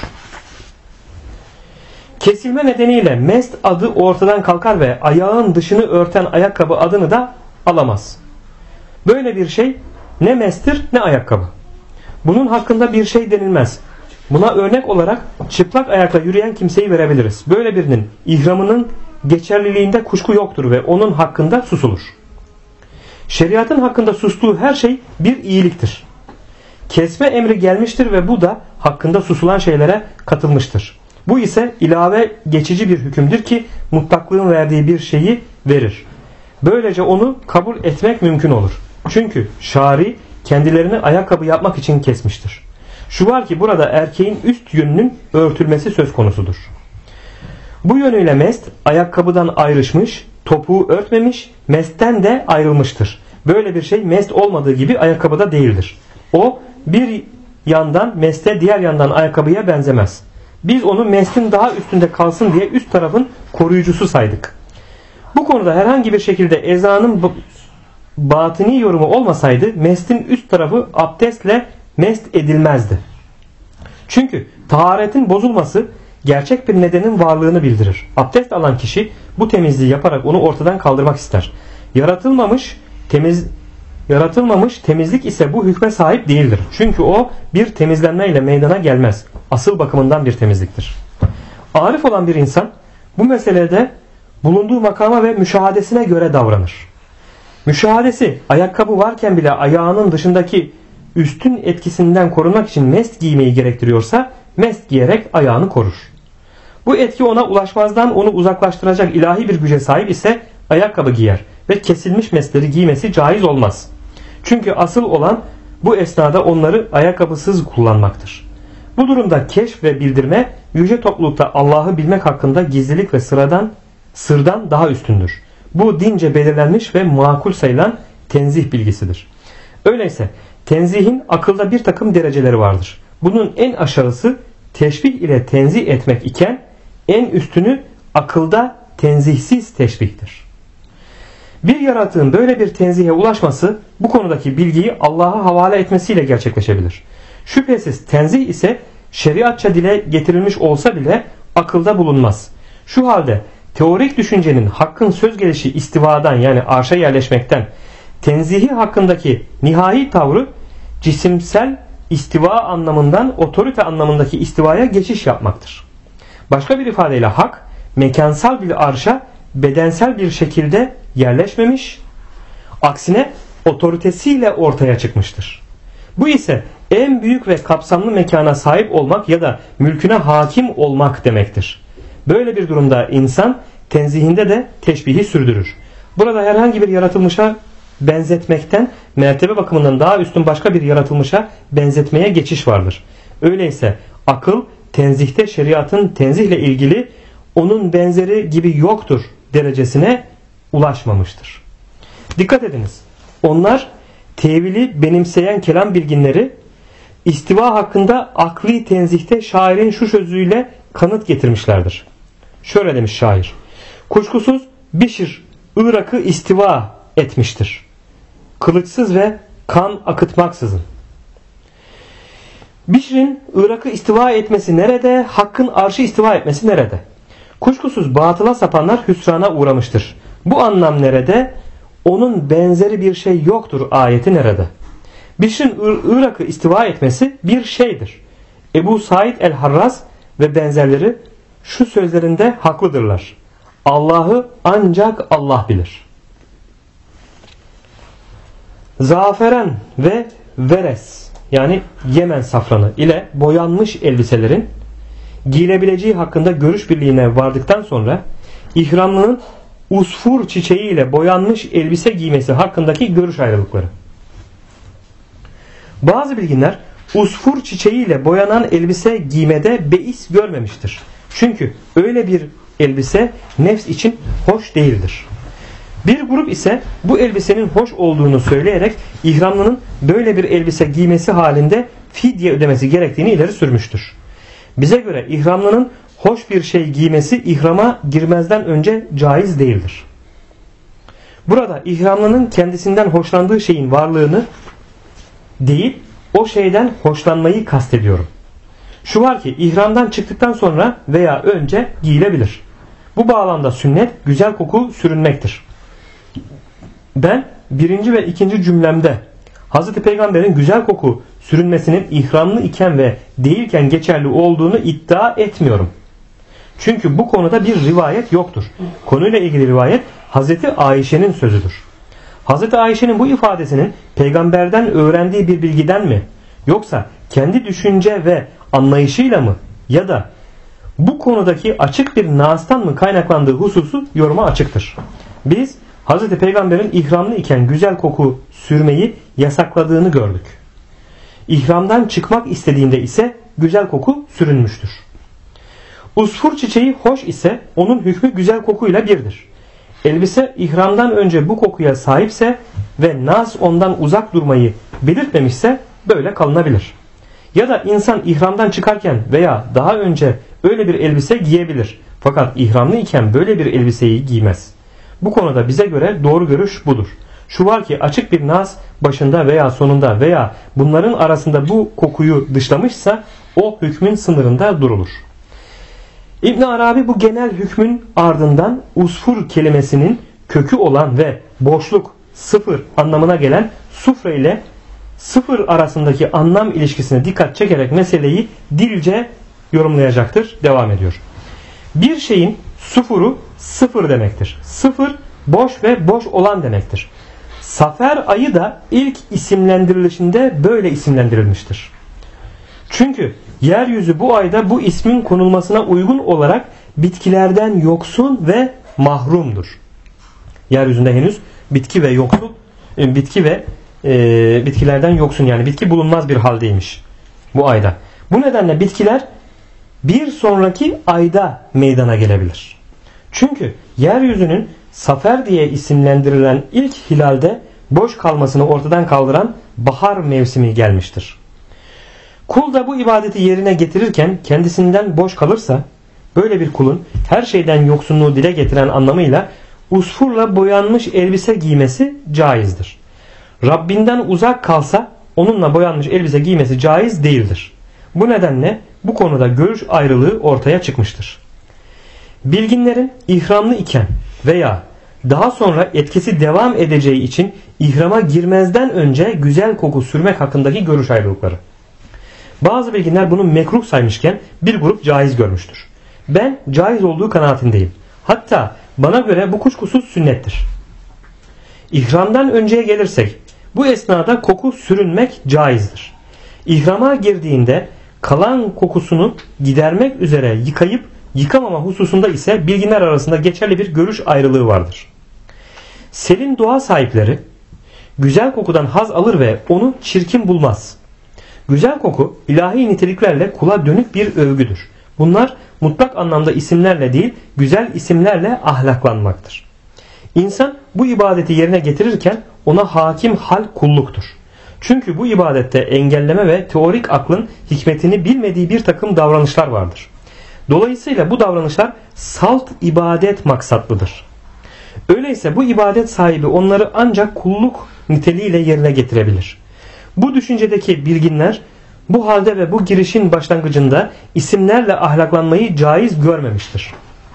Kesilme nedeniyle mest adı ortadan kalkar ve ayağın dışını örten ayakkabı adını da alamaz. Böyle bir şey ne mestir ne ayakkabı. Bunun hakkında bir şey denilmez. Buna örnek olarak çıplak ayakla yürüyen kimseyi verebiliriz. Böyle birinin ihramının geçerliliğinde kuşku yoktur ve onun hakkında susulur. Şeriatın hakkında sustuğu her şey bir iyiliktir. Kesme emri gelmiştir ve bu da hakkında susulan şeylere katılmıştır. Bu ise ilave geçici bir hükümdür ki mutlaklığın verdiği bir şeyi verir. Böylece onu kabul etmek mümkün olur. Çünkü şari kendilerini ayakkabı yapmak için kesmiştir. Şu var ki burada erkeğin üst yönünün örtülmesi söz konusudur. Bu yönüyle mest ayakkabıdan ayrışmış, topuğu örtmemiş, mestten de ayrılmıştır. Böyle bir şey mest olmadığı gibi ayakkabıda değildir. O bir yandan meste, diğer yandan ayakkabıya benzemez. Biz onu mestin daha üstünde kalsın diye üst tarafın koruyucusu saydık. Bu konuda herhangi bir şekilde ezanın batini yorumu olmasaydı mestin üst tarafı abdestle mest edilmezdi. Çünkü taharetin bozulması gerçek bir nedenin varlığını bildirir. Abdest alan kişi bu temizliği yaparak onu ortadan kaldırmak ister. Yaratılmamış Yaratılmamış temizlik ise bu hükme sahip değildir. Çünkü o bir temizlenmeyle meydana gelmez. Asıl bakımından bir temizliktir. Arif olan bir insan bu meselede bulunduğu makama ve müşahadesine göre davranır. Müşahadesi ayakkabı varken bile ayağının dışındaki üstün etkisinden korunmak için mest giymeyi gerektiriyorsa mest giyerek ayağını korur. Bu etki ona ulaşmazdan onu uzaklaştıracak ilahi bir güce sahip ise ayakkabı giyer ve kesilmiş mesleri giymesi caiz olmaz. Çünkü asıl olan bu esnada onları ayakkabısız kullanmaktır. Bu durumda keşf ve bildirme yüce toplulukta Allah'ı bilmek hakkında gizlilik ve sırdan daha üstündür. Bu dince belirlenmiş ve makul sayılan tenzih bilgisidir. Öyleyse tenzihin akılda bir takım dereceleri vardır. Bunun en aşağısı teşbih ile tenzih etmek iken en üstünü akılda tenzihsiz teşbihtir. Bir yaratığın böyle bir tenzihe ulaşması bu konudaki bilgiyi Allah'a havale etmesiyle gerçekleşebilir. Şüphesiz tenzih ise şeriatça dile getirilmiş olsa bile akılda bulunmaz. Şu halde teorik düşüncenin hakkın söz gelişi istivadan yani arşa yerleşmekten tenzihi hakkındaki nihai tavrı cisimsel istiva anlamından otorite anlamındaki istivaya geçiş yapmaktır. Başka bir ifadeyle hak mekansal bir arşa bedensel bir şekilde yerleşmemiş, aksine otoritesiyle ortaya çıkmıştır. Bu ise en büyük ve kapsamlı mekana sahip olmak ya da mülküne hakim olmak demektir. Böyle bir durumda insan tenzihinde de teşbihi sürdürür. Burada herhangi bir yaratılmışa benzetmekten mertebe bakımından daha üstün başka bir yaratılmışa benzetmeye geçiş vardır. Öyleyse akıl tenzihte şeriatın tenzihle ilgili onun benzeri gibi yoktur derecesine ulaşmamıştır. Dikkat ediniz. Onlar tevili benimseyen kelam bilginleri istiva hakkında akli tenzihte şairin şu sözüyle kanıt getirmişlerdir. Şöyle demiş şair. Kuşkusuz Bişir Irak'ı istiva etmiştir. Kılıçsız ve kan akıtmaksızın. Bişir'in Irak'ı istiva etmesi nerede? Hakkın arşı istiva etmesi nerede? Kuşkusuz batıla sapanlar hüsrana uğramıştır. Bu anlam nerede? Onun benzeri bir şey yoktur ayeti nerede? Bişir'in Irak'ı istiva etmesi bir şeydir. Ebu Said el-Harraz ve benzerleri şu sözlerinde haklıdırlar. Allah'ı ancak Allah bilir. Zaferen ve veres yani Yemen safranı ile boyanmış elbiselerin giyilebileceği hakkında görüş birliğine vardıktan sonra ihramlının usfur çiçeği ile boyanmış elbise giymesi hakkındaki görüş ayrılıkları. Bazı bilginler usfur çiçeği ile boyanan elbise giymede beis görmemiştir. Çünkü öyle bir elbise nefs için hoş değildir. Bir grup ise bu elbisenin hoş olduğunu söyleyerek ihramlının böyle bir elbise giymesi halinde fidye ödemesi gerektiğini ileri sürmüştür. Bize göre ihramlının hoş bir şey giymesi ihrama girmezden önce caiz değildir. Burada ihramlının kendisinden hoşlandığı şeyin varlığını değil, o şeyden hoşlanmayı kastediyorum. Şu var ki ihramdan çıktıktan sonra veya önce giyilebilir. Bu bağlamda sünnet güzel koku sürünmektir. Ben birinci ve ikinci cümlemde Hz. Peygamber'in güzel koku sürünmesinin ihramlı iken ve değilken geçerli olduğunu iddia etmiyorum. Çünkü bu konuda bir rivayet yoktur. Konuyla ilgili rivayet Hz. Ayşe'nin sözüdür. Hz. Ayşe'nin bu ifadesinin peygamberden öğrendiği bir bilgiden mi? Yoksa kendi düşünce ve anlayışıyla mı? Ya da bu konudaki açık bir nastan mı kaynaklandığı hususu yoruma açıktır. Biz Hz. Peygamber'in ihramlı iken güzel koku sürmeyi yasakladığını gördük. İhramdan çıkmak istediğinde ise güzel koku sürünmüştür. Usfur çiçeği hoş ise onun hükmü güzel kokuyla birdir. Elbise ihramdan önce bu kokuya sahipse ve nas ondan uzak durmayı belirtmemişse böyle kalınabilir. Ya da insan ihramdan çıkarken veya daha önce öyle bir elbise giyebilir. Fakat ihramlı iken böyle bir elbiseyi giymez. Bu konuda bize göre doğru görüş budur. Şu var ki açık bir nas başında veya sonunda veya bunların arasında bu kokuyu dışlamışsa o hükmün sınırında durulur. İbn Arabi bu genel hükmün ardından usfur kelimesinin kökü olan ve boşluk, sıfır anlamına gelen sufre ile sıfır arasındaki anlam ilişkisine dikkat çekerek meseleyi dilce yorumlayacaktır. Devam ediyor. Bir şeyin sufuru sıfır demektir. Sıfır boş ve boş olan demektir. Safer ayı da ilk isimlendirilişinde böyle isimlendirilmiştir. Çünkü yeryüzü bu ayda bu ismin konulmasına uygun olarak bitkilerden yoksun ve mahrumdur. Yeryüzünde henüz bitkilerden yoksun, yani bitki bulunmaz bir haldeymiş bu ayda. Bu nedenle bitkiler bir sonraki ayda meydana gelebilir. Çünkü yeryüzünün Safer diye isimlendirilen ilk hilalde boş kalmasını ortadan kaldıran bahar mevsimi gelmiştir. Kul da bu ibadeti yerine getirirken kendisinden boş kalırsa, böyle bir kulun her şeyden yoksunluğu dile getiren anlamıyla usfurla boyanmış elbise giymesi caizdir. Rabbinden uzak kalsa onunla boyanmış elbise giymesi caiz değildir. Bu nedenle bu konuda görüş ayrılığı ortaya çıkmıştır. Bilginlerin ihramlı iken veya daha sonra etkisi devam edeceği için ihrama girmezden önce güzel koku sürmek hakkındaki görüş ayrılıkları. Bazı bilginler bunu mekruh saymışken bir grup caiz görmüştür. Ben caiz olduğu kanaatindeyim. Hatta bana göre bu kuşkusuz sünnettir. İhramdan önceye gelirsek, bu esnada koku sürünmek caizdir. İhrama girdiğinde kalan kokusunu gidermek üzere yıkayıp yıkamama hususunda ise bilginler arasında geçerli bir görüş ayrılığı vardır. Selim doğa sahipleri güzel kokudan haz alır ve onu çirkin bulmaz. Güzel koku ilahi niteliklerle kula dönük bir övgüdür. Bunlar mutlak anlamda isimlerle değil, güzel isimlerle ahlaklanmaktır. İnsan bu ibadeti yerine getirirken ona hakim hal kulluktur. Çünkü bu ibadette engelleme ve teorik aklın hikmetini bilmediği bir takım davranışlar vardır. Dolayısıyla bu davranışlar salt ibadet maksatlıdır. Öyleyse bu ibadet sahibi onları ancak kulluk niteliğiyle yerine getirebilir. Bu düşüncedeki bilginler bu halde ve bu girişin başlangıcında isimlerle ahlaklanmayı caiz görmemiştir.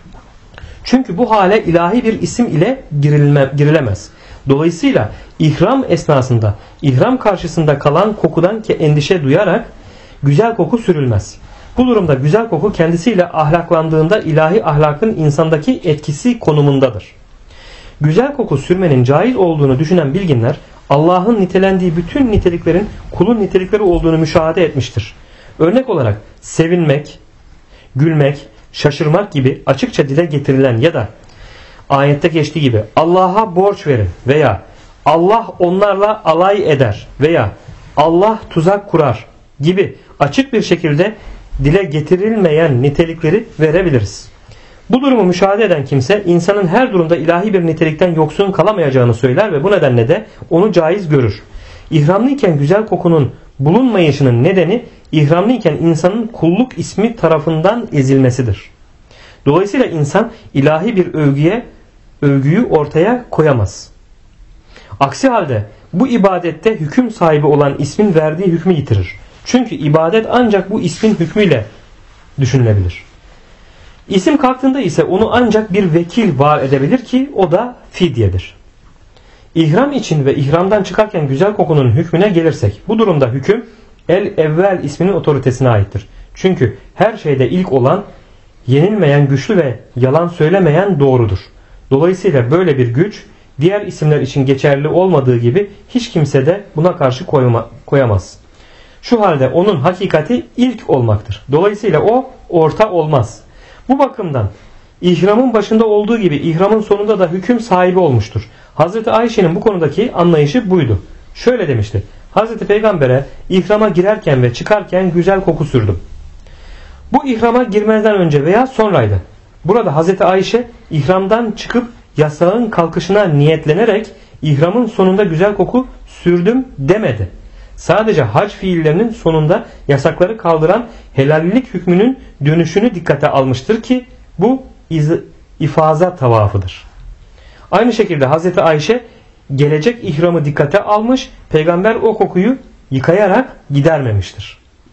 Çünkü bu hale ilahi bir isim ile girilemez. Dolayısıyla ihram esnasında ihram karşısında kalan kokudan endişe duyarak güzel koku sürülmez. Bu durumda güzel koku kendisiyle ahlaklandığında ilahi ahlakın insandaki etkisi konumundadır. Güzel koku sürmenin caiz olduğunu düşünen bilginler Allah'ın nitelendiği bütün niteliklerin kulun nitelikleri olduğunu müşahede etmiştir. Örnek olarak sevinmek, gülmek, şaşırmak gibi açıkça dile getirilen ya da ayette geçtiği gibi Allah'a borç verin veya Allah onlarla alay eder veya Allah tuzak kurar gibi açık bir şekilde dile getirilmeyen nitelikleri verebiliriz. Bu durumu müşahede eden kimse insanın her durumda ilahi bir nitelikten yoksun kalamayacağını söyler ve bu nedenle de onu caiz görür. İhramlıyken güzel kokunun bulunmayışının nedeni ihramlıyken insanın kulluk ismi tarafından ezilmesidir. Dolayısıyla insan ilahi bir övgüyü ortaya koyamaz. Aksi halde bu ibadette hüküm sahibi olan ismin verdiği hükmü yitirir. Çünkü ibadet ancak bu ismin hükmüyle düşünülebilir. İsim kalktığında ise onu ancak bir vekil var edebilir ki o da fidyedir. İhram için ve ihramdan çıkarken güzel kokunun hükmüne gelirsek, bu durumda hüküm el-evvel isminin otoritesine aittir. Çünkü her şeyde ilk olan, yenilmeyen, güçlü ve yalan söylemeyen doğrudur. Dolayısıyla böyle bir güç diğer isimler için geçerli olmadığı gibi hiç kimse de buna karşı koyamaz. Şu halde onun hakikati ilk olmaktır. Dolayısıyla o orta olmaz. Bu bakımdan ihramın başında olduğu gibi ihramın sonunda da hüküm sahibi olmuştur. Hazreti Ayşe'nin bu konudaki anlayışı buydu. Şöyle demişti: Hazreti Peygamber'e ihrama girerken ve çıkarken güzel koku sürdüm. Bu ihrama girmezden önce veya sonraydı. Burada Hazreti Ayşe ihramdan çıkıp yasağın kalkışına niyetlenerek ihramın sonunda güzel koku sürdüm demedi. Sadece hac fiillerinin sonunda yasakları kaldıran helallik hükmünün dönüşünü dikkate almıştır ki bu ifaza tavafıdır. Aynı şekilde Hazreti Ayşe gelecek ihramı dikkate almış, Peygamber o kokuyu yıkayarak gidermemiştir.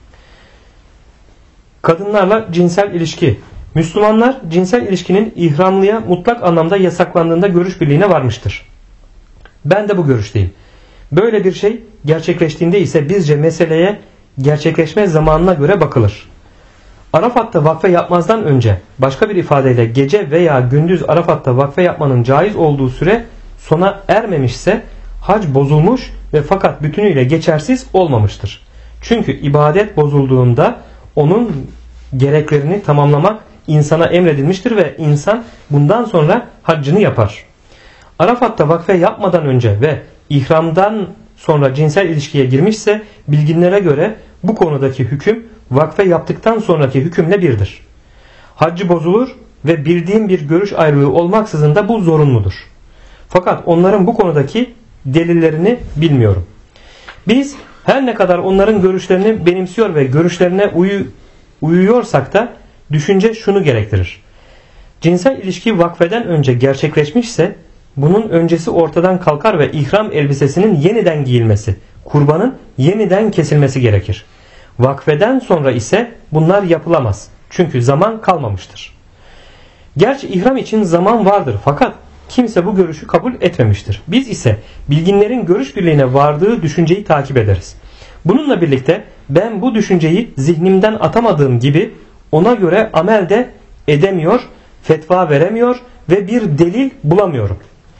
Kadınlarla cinsel ilişki. Müslümanlar cinsel ilişkinin ihramlıya mutlak anlamda yasaklandığında görüş birliğine varmıştır. Ben de bu görüşteyim. Böyle bir şey gerçekleştiğinde ise bizce meseleye gerçekleşme zamanına göre bakılır. Arafat'ta vakfe yapmazdan önce, başka bir ifadeyle gece veya gündüz Arafat'ta vakfe yapmanın caiz olduğu süre sona ermemişse hac bozulmuş ve fakat bütünüyle geçersiz olmamıştır. Çünkü ibadet bozulduğunda onun gereklerini tamamlamak insana emredilmiştir ve insan bundan sonra haccını yapar. Arafat'ta vakfe yapmadan önce ve ihramdan sonra cinsel ilişkiye girmişse bilginlere göre bu konudaki hüküm vakfe yaptıktan sonraki hükümle birdir. Haccı bozulur ve bildiğim bir görüş ayrılığı olmaksızın da bu zorunludur. Fakat onların bu konudaki delillerini bilmiyorum. Biz her ne kadar onların görüşlerini benimsiyor ve görüşlerine uyuyorsak da düşünce şunu gerektirir. Cinsel ilişki vakfeden önce gerçekleşmişse bunun öncesi ortadan kalkar ve ihram elbisesinin yeniden giyilmesi, kurbanın yeniden kesilmesi gerekir. Vakfeden sonra ise bunlar yapılamaz. Çünkü zaman kalmamıştır. Gerçi ihram için zaman vardır fakat kimse bu görüşü kabul etmemiştir. Biz ise bilginlerin görüş birliğine vardığı düşünceyi takip ederiz. Bununla birlikte ben bu düşünceyi zihnimden atamadığım gibi ona göre amel de edemiyor, fetva veremiyor ve bir delil bulamıyorum.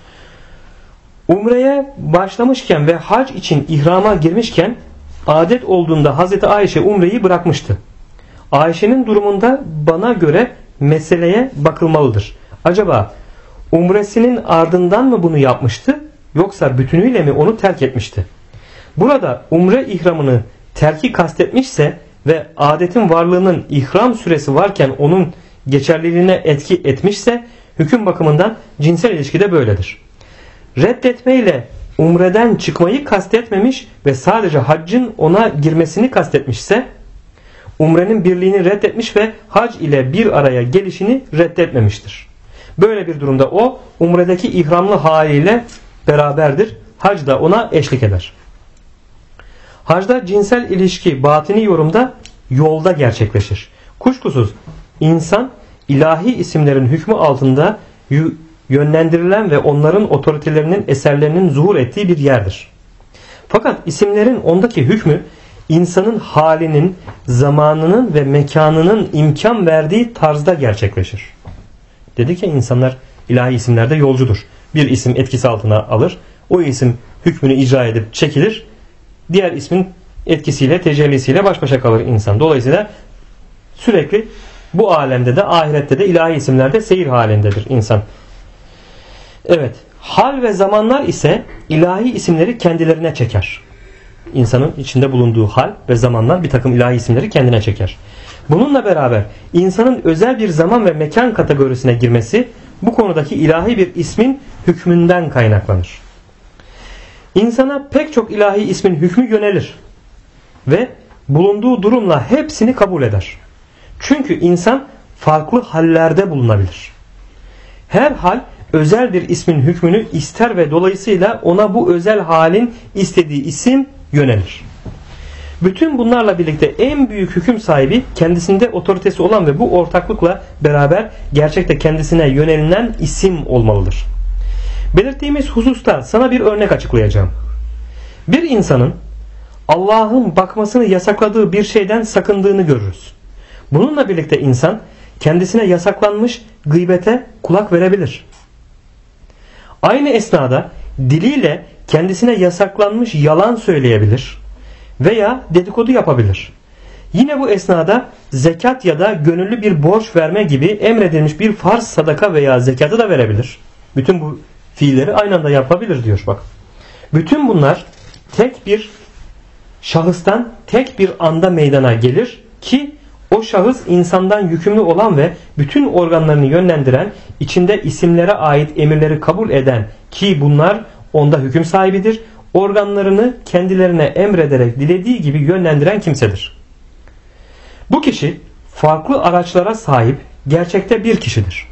Umre'ye başlamışken ve hac için ihrama girmişken adet olduğunda Hazreti Ayşe umreyi bırakmıştı. Ayşe'nin durumunda bana göre meseleye bakılmalıdır. Acaba umresinin ardından mı bunu yapmıştı yoksa bütünüyle mi onu terk etmişti? Burada umre ihramını terki kastetmişse ve adetin varlığının ihram süresi varken onun geçerliliğine etki etmişse hüküm bakımından cinsel ilişki de böyledir. Reddetmeyle umreden çıkmayı kastetmemiş ve sadece haccın ona girmesini kastetmişse umrenin birliğini reddetmiş ve hac ile bir araya gelişini reddetmemiştir. Böyle bir durumda o umredeki ihramlı haliyle beraberdir. Hac da ona eşlik eder. Hacda cinsel ilişki batini yorumda yolda gerçekleşir. Kuşkusuz insan ilahi isimlerin hükmü altında yönlendirilen ve onların otoritelerinin eserlerinin zuhur ettiği bir yerdir. Fakat isimlerin ondaki hükmü insanın halinin, zamanının ve mekanının imkan verdiği tarzda gerçekleşir. Dedik ya insanlar ilahi isimlerde yolcudur. Bir isim etkisi altına alır. O isim hükmünü icra edip çekilir. Diğer ismin etkisiyle, tecellisiyle baş başa kalır insan. Dolayısıyla sürekli bu alemde de ahirette de ilahi isimlerde seyir halindedir insan. Evet, hal ve zamanlar ise ilahi isimleri kendilerine çeker. İnsanın içinde bulunduğu hal ve zamanlar bir takım ilahi isimleri kendine çeker. Bununla beraber insanın özel bir zaman ve mekan kategorisine girmesi bu konudaki ilahi bir ismin hükmünden kaynaklanır. İnsana pek çok ilahi ismin hükmü yönelir ve bulunduğu durumla hepsini kabul eder. Çünkü insan farklı hallerde bulunabilir. Her hal özel bir ismin hükmünü ister ve dolayısıyla ona bu özel halin istediği isim yönelir. Bütün bunlarla birlikte en büyük hüküm sahibi kendisinde otoritesi olan ve bu ortaklıkla beraber gerçekte kendisine yönelilen isim olmalıdır. Belirttiğimiz hususta sana bir örnek açıklayacağım. Bir insanın Allah'ın bakmasını yasakladığı bir şeyden sakındığını görürüz. Bununla birlikte insan kendisine yasaklanmış gıybete kulak verebilir. Aynı esnada diliyle kendisine yasaklanmış yalan söyleyebilir veya dedikodu yapabilir. Yine bu esnada zekat ya da gönüllü bir borç verme gibi emredilmiş bir farz sadaka veya zekatı da verebilir. Bütün bu fiilleri aynı anda yapabilir diyor bak. Bütün bunlar tek bir şahıstan tek bir anda meydana gelir ki o şahıs insandan yükümlü olan ve bütün organlarını yönlendiren, içinde isimlere ait emirleri kabul eden ki bunlar onda hüküm sahibidir, organlarını kendilerine emrederek dilediği gibi yönlendiren kimsedir. Bu kişi farklı araçlara sahip gerçekte bir kişidir.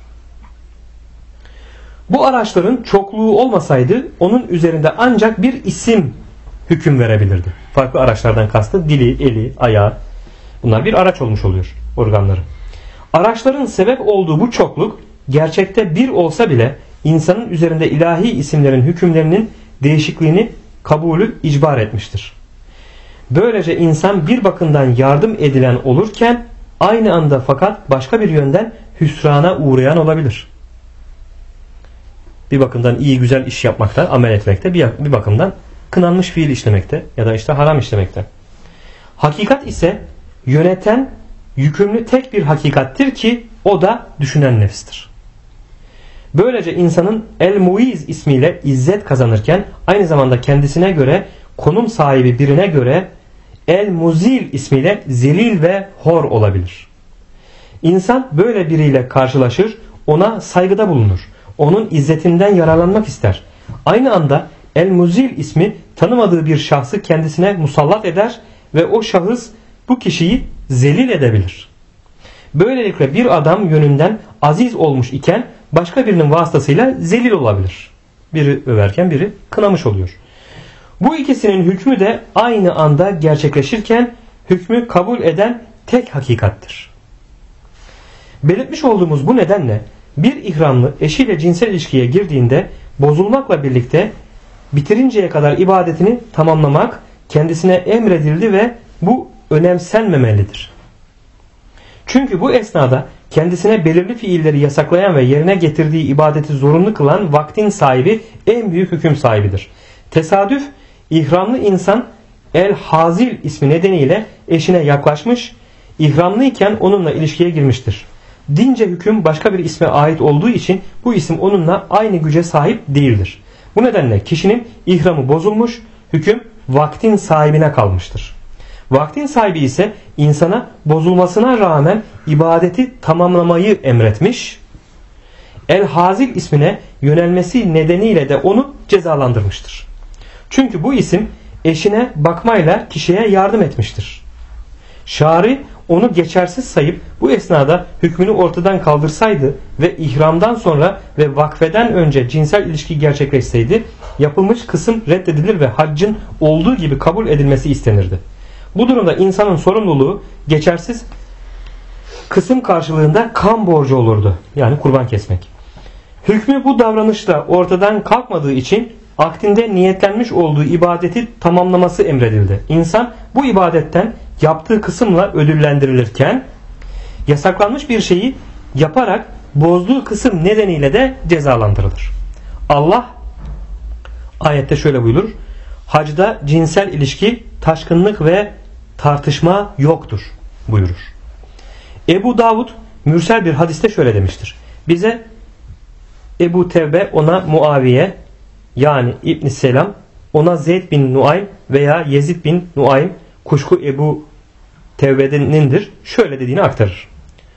Bu araçların çokluğu olmasaydı onun üzerinde ancak bir isim hüküm verebilirdi. Farklı araçlardan kastı dili, eli, ayağı. Bunlar bir araç olmuş oluyor organları. Araçların sebep olduğu bu çokluk gerçekte bir olsa bile insanın üzerinde ilahi isimlerin hükümlerinin değişikliğini kabulü icbar etmiştir. Böylece insan bir bakımdan yardım edilen olurken aynı anda fakat başka bir yönden hüsrana uğrayan olabilir. Bir bakımdan iyi güzel iş yapmakta, amel etmekte, bir bakımdan kınanmış fiil işlemekte ya da işte haram işlemekte. Hakikat ise yöneten, yükümlü tek bir hakikattir ki o da düşünen nefstir. Böylece insanın El-Muiz ismiyle izzet kazanırken aynı zamanda kendisine göre konum sahibi birine göre El-Muzil ismiyle zelil ve hor olabilir. İnsan böyle biriyle karşılaşır, ona saygıda bulunur. Onun izzetinden yararlanmak ister. Aynı anda El-Muzil ismi tanımadığı bir şahsı kendisine musallat eder ve o şahıs bu kişiyi zelil edebilir. Böylelikle bir adam yönünden aziz olmuş iken başka birinin vasıtasıyla zelil olabilir. Biri överken biri kınamış oluyor. Bu ikisinin hükmü de aynı anda gerçekleşirken hükmü kabul eden tek hakikattir. Belirtmiş olduğumuz bu nedenle bir ihramlı eşiyle cinsel ilişkiye girdiğinde bozulmakla birlikte bitirinceye kadar ibadetini tamamlamak kendisine emredildi ve bu önemsenmemelidir. Çünkü bu esnada kendisine belirli fiilleri yasaklayan ve yerine getirdiği ibadeti zorunlu kılan vaktin sahibi en büyük hüküm sahibidir. Tesadüf ihramlı insan El-Hazil ismi nedeniyle eşine yaklaşmış, ihramlıyken onunla ilişkiye girmiştir. Dince hüküm başka bir isme ait olduğu için bu isim onunla aynı güce sahip değildir. Bu nedenle kişinin ihramı bozulmuş, hüküm vaktin sahibine kalmıştır. Vaktin sahibi ise insana bozulmasına rağmen ibadeti tamamlamayı emretmiş, El-Hazil ismine yönelmesi nedeniyle de onu cezalandırmıştır. Çünkü bu isim eşine bakmayla kişiye yardım etmiştir. Şari onu geçersiz sayıp bu esnada hükmünü ortadan kaldırsaydı ve ihramdan sonra ve vakfeden önce cinsel ilişki gerçekleşseydi yapılmış kısım reddedilir ve haccın olduğu gibi kabul edilmesi istenirdi. Bu durumda insanın sorumluluğu geçersiz kısım karşılığında kan borcu olurdu. Yani kurban kesmek. Hükmü bu davranışla ortadan kalkmadığı için akdinde niyetlenmiş olduğu ibadeti tamamlaması emredildi. İnsan bu ibadetten yaptığı kısımla ödüllendirilirken yasaklanmış bir şeyi yaparak bozduğu kısım nedeniyle de cezalandırılır. Allah ayette şöyle buyurur: hacda cinsel ilişki, taşkınlık ve tartışma yoktur buyurur. Ebu Davud mürsel bir hadiste şöyle demiştir: bize Ebu Tevbe, ona Muaviye yani İbn Selam, ona Zeyd bin Nuaym veya Yezid bin Nuaym, kuşku Ebu Tevbe'nindir, şöyle dediğini aktarır.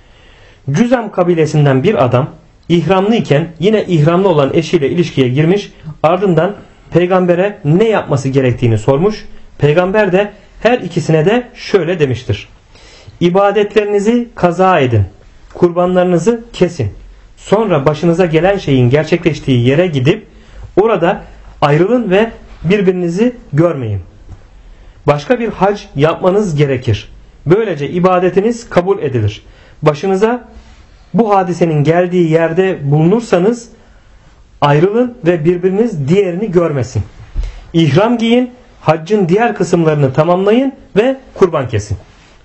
Cüzam kabilesinden bir adam ihramlıyken yine ihramlı olan eşiyle ilişkiye girmiş, ardından peygambere ne yapması gerektiğini sormuş. Peygamber de her ikisine de şöyle demiştir: İbadetlerinizi kaza edin, kurbanlarınızı kesin. Sonra başınıza gelen şeyin gerçekleştiği yere gidip orada ayrılın ve birbirinizi görmeyin. Başka bir hac yapmanız gerekir. Böylece ibadetiniz kabul edilir. Başınıza bu hadisenin geldiği yerde bulunursanız ayrılın ve birbiriniz diğerini görmesin. İhram giyin, haccın diğer kısımlarını tamamlayın ve kurban kesin.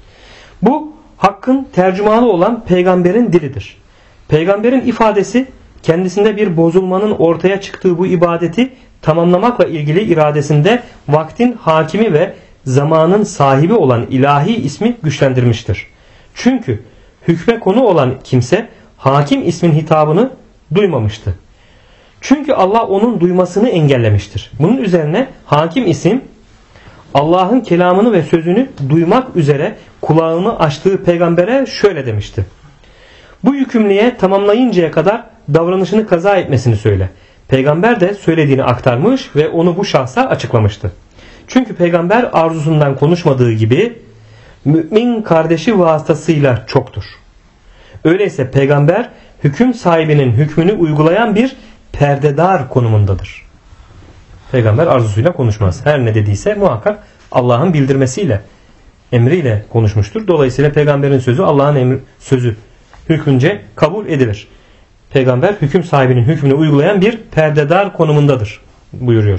Bu hakkın tercümanı olan peygamberin dilidir. Peygamberin ifadesi kendisinde bir bozulmanın ortaya çıktığı bu ibadeti tamamlamakla ilgili iradesinde vaktin hakimi ve zamanın sahibi olan ilahi ismi güçlendirmiştir. Çünkü hükme konu olan kimse hakim ismin hitabını duymamıştı. Çünkü Allah onun duymasını engellemiştir. Bunun üzerine hakim isim Allah'ın kelamını ve sözünü duymak üzere kulağını açtığı peygambere şöyle demişti: bu yükümlüye tamamlayıncaya kadar davranışını kaza etmesini söyle. Peygamber de söylediğini aktarmış ve onu bu şahsa açıklamıştı. Çünkü peygamber arzusundan konuşmadığı gibi mümin kardeşi vasıtasıyla çoktur. Öyleyse peygamber hüküm sahibinin hükmünü uygulayan bir perdedar konumundadır. Peygamber arzusuyla konuşmaz. Her ne dediyse muhakkak Allah'ın bildirmesiyle, emriyle konuşmuştur. Dolayısıyla peygamberin sözü Allah'ın sözü hükmünce kabul edilir. Peygamber hüküm sahibinin hükmünü uygulayan bir perdedar konumundadır buyuruyor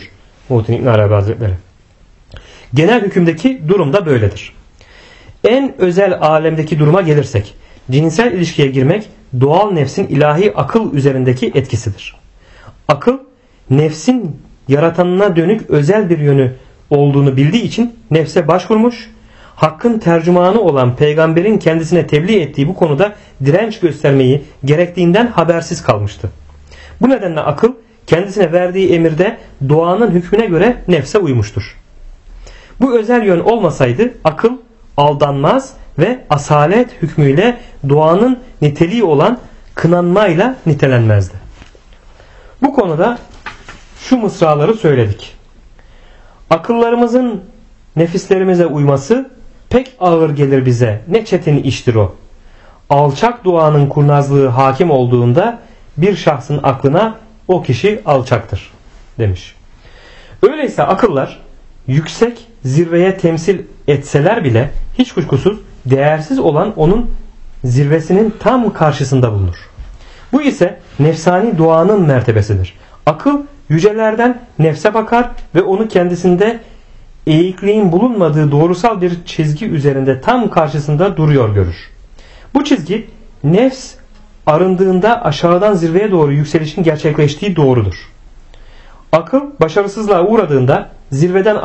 Muhittin İbn Arabi Hazretleri. Genel hükümdeki durum da böyledir. En özel alemdeki duruma gelirsek, cinsel ilişkiye girmek doğal nefsin ilahi akıl üzerindeki etkisidir. Akıl, nefsin yaratanına dönük özel bir yönü olduğunu bildiği için nefse başvurmuş, hakkın tercümanı olan peygamberin kendisine tebliğ ettiği bu konuda direnç göstermeyi gerektiğinden habersiz kalmıştı. Bu nedenle akıl kendisine verdiği emirde doğanın hükmüne göre nefse uymuştur. Bu özel yön olmasaydı akıl aldanmaz ve asalet hükmüyle doğanın niteliği olan kınanmayla nitelenmezdi. Bu konuda şu mısraları söyledik. Akıllarımızın nefislerimize uyması pek ağır gelir bize. Ne çetin iştir o. Alçak doğanın kurnazlığı hakim olduğunda bir şahsın aklına o kişi alçaktır demiş. Öyleyse akıllar yüksek zirveye temsil etseler bile hiç kuşkusuz değersiz olan onun zirvesinin tam karşısında bulunur. Bu ise nefsani doğanın mertebesidir. Akıl yücelerden nefse bakar ve onu kendisinde eğikliğin bulunmadığı doğrusal bir çizgi üzerinde tam karşısında duruyor görür. Bu çizgi nefs arındığında aşağıdan zirveye doğru yükselişin gerçekleştiği doğrudur. Akıl başarısızlığa uğradığında zirveden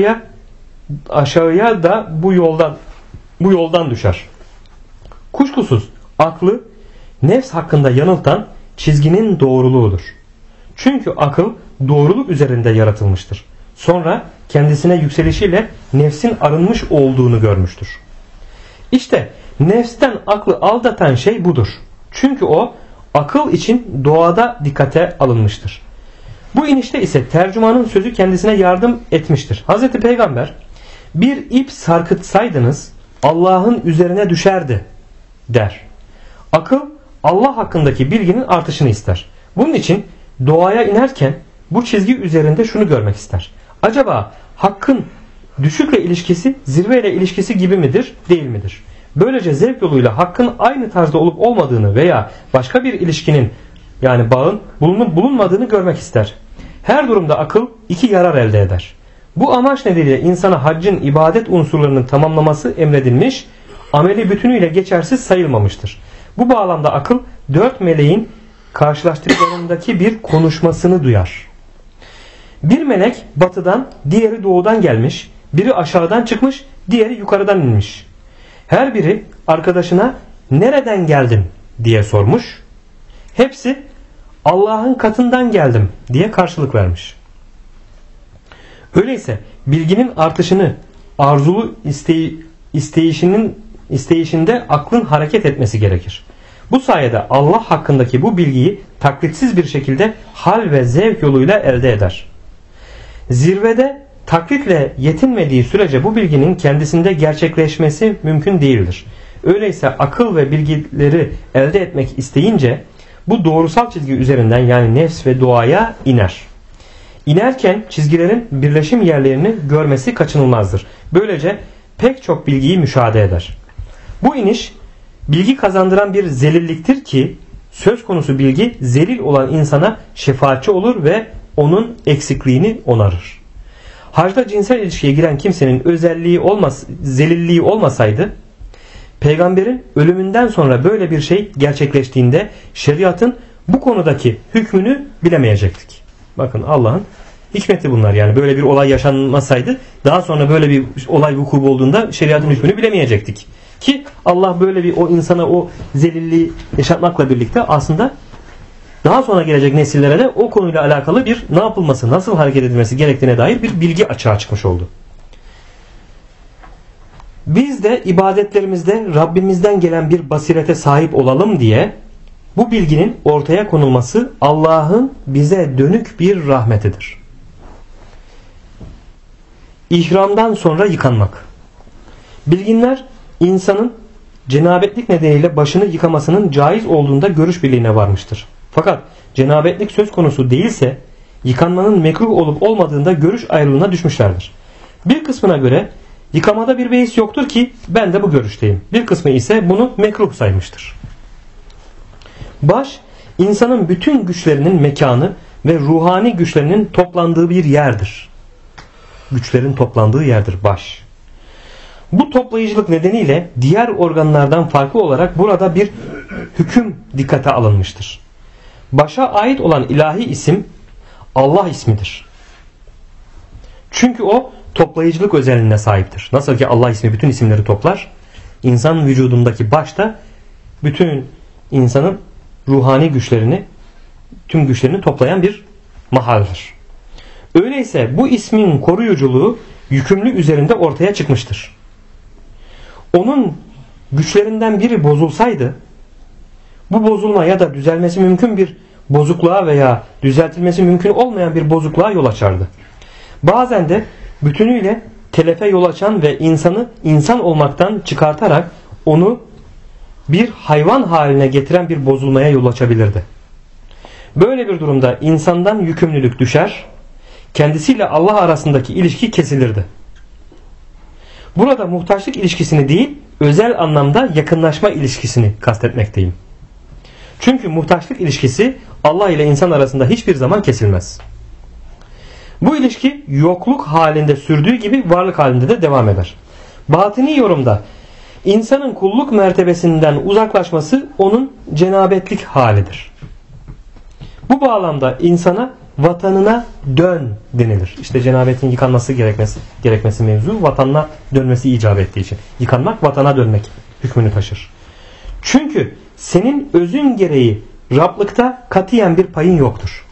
aşağıya da bu yoldan düşer. Kuşkusuz aklı nefs hakkında yanıltan çizginin doğruluğudur. Çünkü akıl doğruluk üzerinde yaratılmıştır. Sonra kendisine yükselişiyle nefsin arınmış olduğunu görmüştür. İşte nefsten aklı aldatan şey budur. Çünkü o akıl için doğada dikkate alınmıştır. Bu inişte ise tercümanın sözü kendisine yardım etmiştir. Hazreti Peygamber bir ip sarkıtsaydınız Allah'ın üzerine düşerdi der. Akıl Allah hakkındaki bilginin artışını ister. Bunun için doğaya inerken bu çizgi üzerinde şunu görmek ister. Acaba hakkın düşükle ilişkisi zirveyle ilişkisi gibi midir, değil midir? Böylece zevk yoluyla hakkın aynı tarzda olup olmadığını veya başka bir ilişkinin yani bağın bulunup bulunmadığını görmek ister. Her durumda akıl iki yarar elde eder. Bu amaç nedeniyle insana haccın ibadet unsurlarının tamamlaması emredilmiş, ameli bütünüyle geçersiz sayılmamıştır. Bu bağlamda akıl dört meleğin karşılaştıklarındaki bir konuşmasını duyar. Bir melek batıdan, diğeri doğudan gelmiş, biri aşağıdan çıkmış, diğeri yukarıdan inmiş. Her biri arkadaşına nereden geldin diye sormuş. Hepsi Allah'ın katından geldim diye karşılık vermiş. Öyleyse bilginin artışını arzulu isteyişinde aklın hareket etmesi gerekir. Bu sayede Allah hakkındaki bu bilgiyi taklitsiz bir şekilde hal ve zevk yoluyla elde eder. Zirvede taklitle yetinmediği sürece bu bilginin kendisinde gerçekleşmesi mümkün değildir. Öyleyse akıl ve bilgileri elde etmek isteyince bu doğrusal çizgi üzerinden yani nefs ve doğaya iner. İnerken çizgilerin birleşim yerlerini görmesi kaçınılmazdır. Böylece pek çok bilgiyi müşahede eder. Bu iniş bilgi kazandıran bir zelilliktir ki söz konusu bilgi zelil olan insana şefaatçi olur ve onun eksikliğini onarır. Hacda cinsel ilişkiye giren kimsenin zelilliği olmasaydı peygamberin ölümünden sonra böyle bir şey gerçekleştiğinde şeriatın bu konudaki hükmünü bilemeyecektik. Bakın Allah'ın hikmeti bunlar yani böyle bir olay yaşanmasaydı daha sonra böyle bir olay vuku bulduğunda şeriatın hükmünü bilemeyecektik. Ki Allah böyle bir o insana o zelilliği yaşatmakla birlikte aslında daha sonra gelecek nesillere de o konuyla alakalı bir ne yapılması, nasıl hareket edilmesi gerektiğine dair bir bilgi açığa çıkmış oldu. Biz de ibadetlerimizde Rabbimizden gelen bir basirete sahip olalım diye bu bilginin ortaya konulması Allah'ın bize dönük bir rahmetidir. İhramdan sonra yıkanmak. Bilginler insanın cenabetlik nedeniyle başını yıkamasının caiz olduğunda görüş birliğine varmıştır. Fakat cenabetlik söz konusu değilse yıkanmanın mekruh olup olmadığında görüş ayrılığına düşmüşlerdir. Bir kısmına göre yıkamada bir beis yoktur ki ben de bu görüşteyim. Bir kısmı ise bunu mekruh saymıştır. Baş, insanın bütün güçlerinin mekanı ve ruhani güçlerinin toplandığı bir yerdir. güçlerin toplandığı yerdir baş. Bu toplayıcılık nedeniyle diğer organlardan farklı olarak burada bir hüküm dikkate alınmıştır. Başa ait olan ilahi isim Allah ismidir. Çünkü o toplayıcılık özelliğine sahiptir. Nasıl ki Allah ismi bütün isimleri toplar, İnsan vücudundaki baş da bütün insanın ruhani güçlerini, tüm güçlerini toplayan bir mahaldir. Öyleyse bu ismin koruyuculuğu yükümlü üzerinde ortaya çıkmıştır. Onun güçlerinden biri bozulsaydı, bu bozulma ya da düzelmesi mümkün bir bozukluğa veya düzeltilmesi mümkün olmayan bir bozukluğa yol açardı. Bazen de bütünüyle telefe yol açan ve insanı insan olmaktan çıkartarak onu bir hayvan haline getiren bir bozulmaya yol açabilirdi. Böyle bir durumda insandan yükümlülük düşer, kendisiyle Allah arasındaki ilişki kesilirdi. Burada muhtaçlık ilişkisini değil, özel anlamda yakınlaşma ilişkisini kastetmekteyim. Çünkü muhtaçlık ilişkisi Allah ile insan arasında hiçbir zaman kesilmez. Bu ilişki yokluk halinde sürdüğü gibi varlık halinde de devam eder. Batini yorumda insanın kulluk mertebesinden uzaklaşması onun cenabetlik halidir. Bu bağlamda insana vatanına dön denilir. İşte cenabetin yıkanması gerekmesi mevzu vatanına dönmesi icap ettiği için. Yıkanmak vatana dönmek hükmünü taşır. Çünkü senin özün gereği Rablıkta katiyen bir payın yoktur.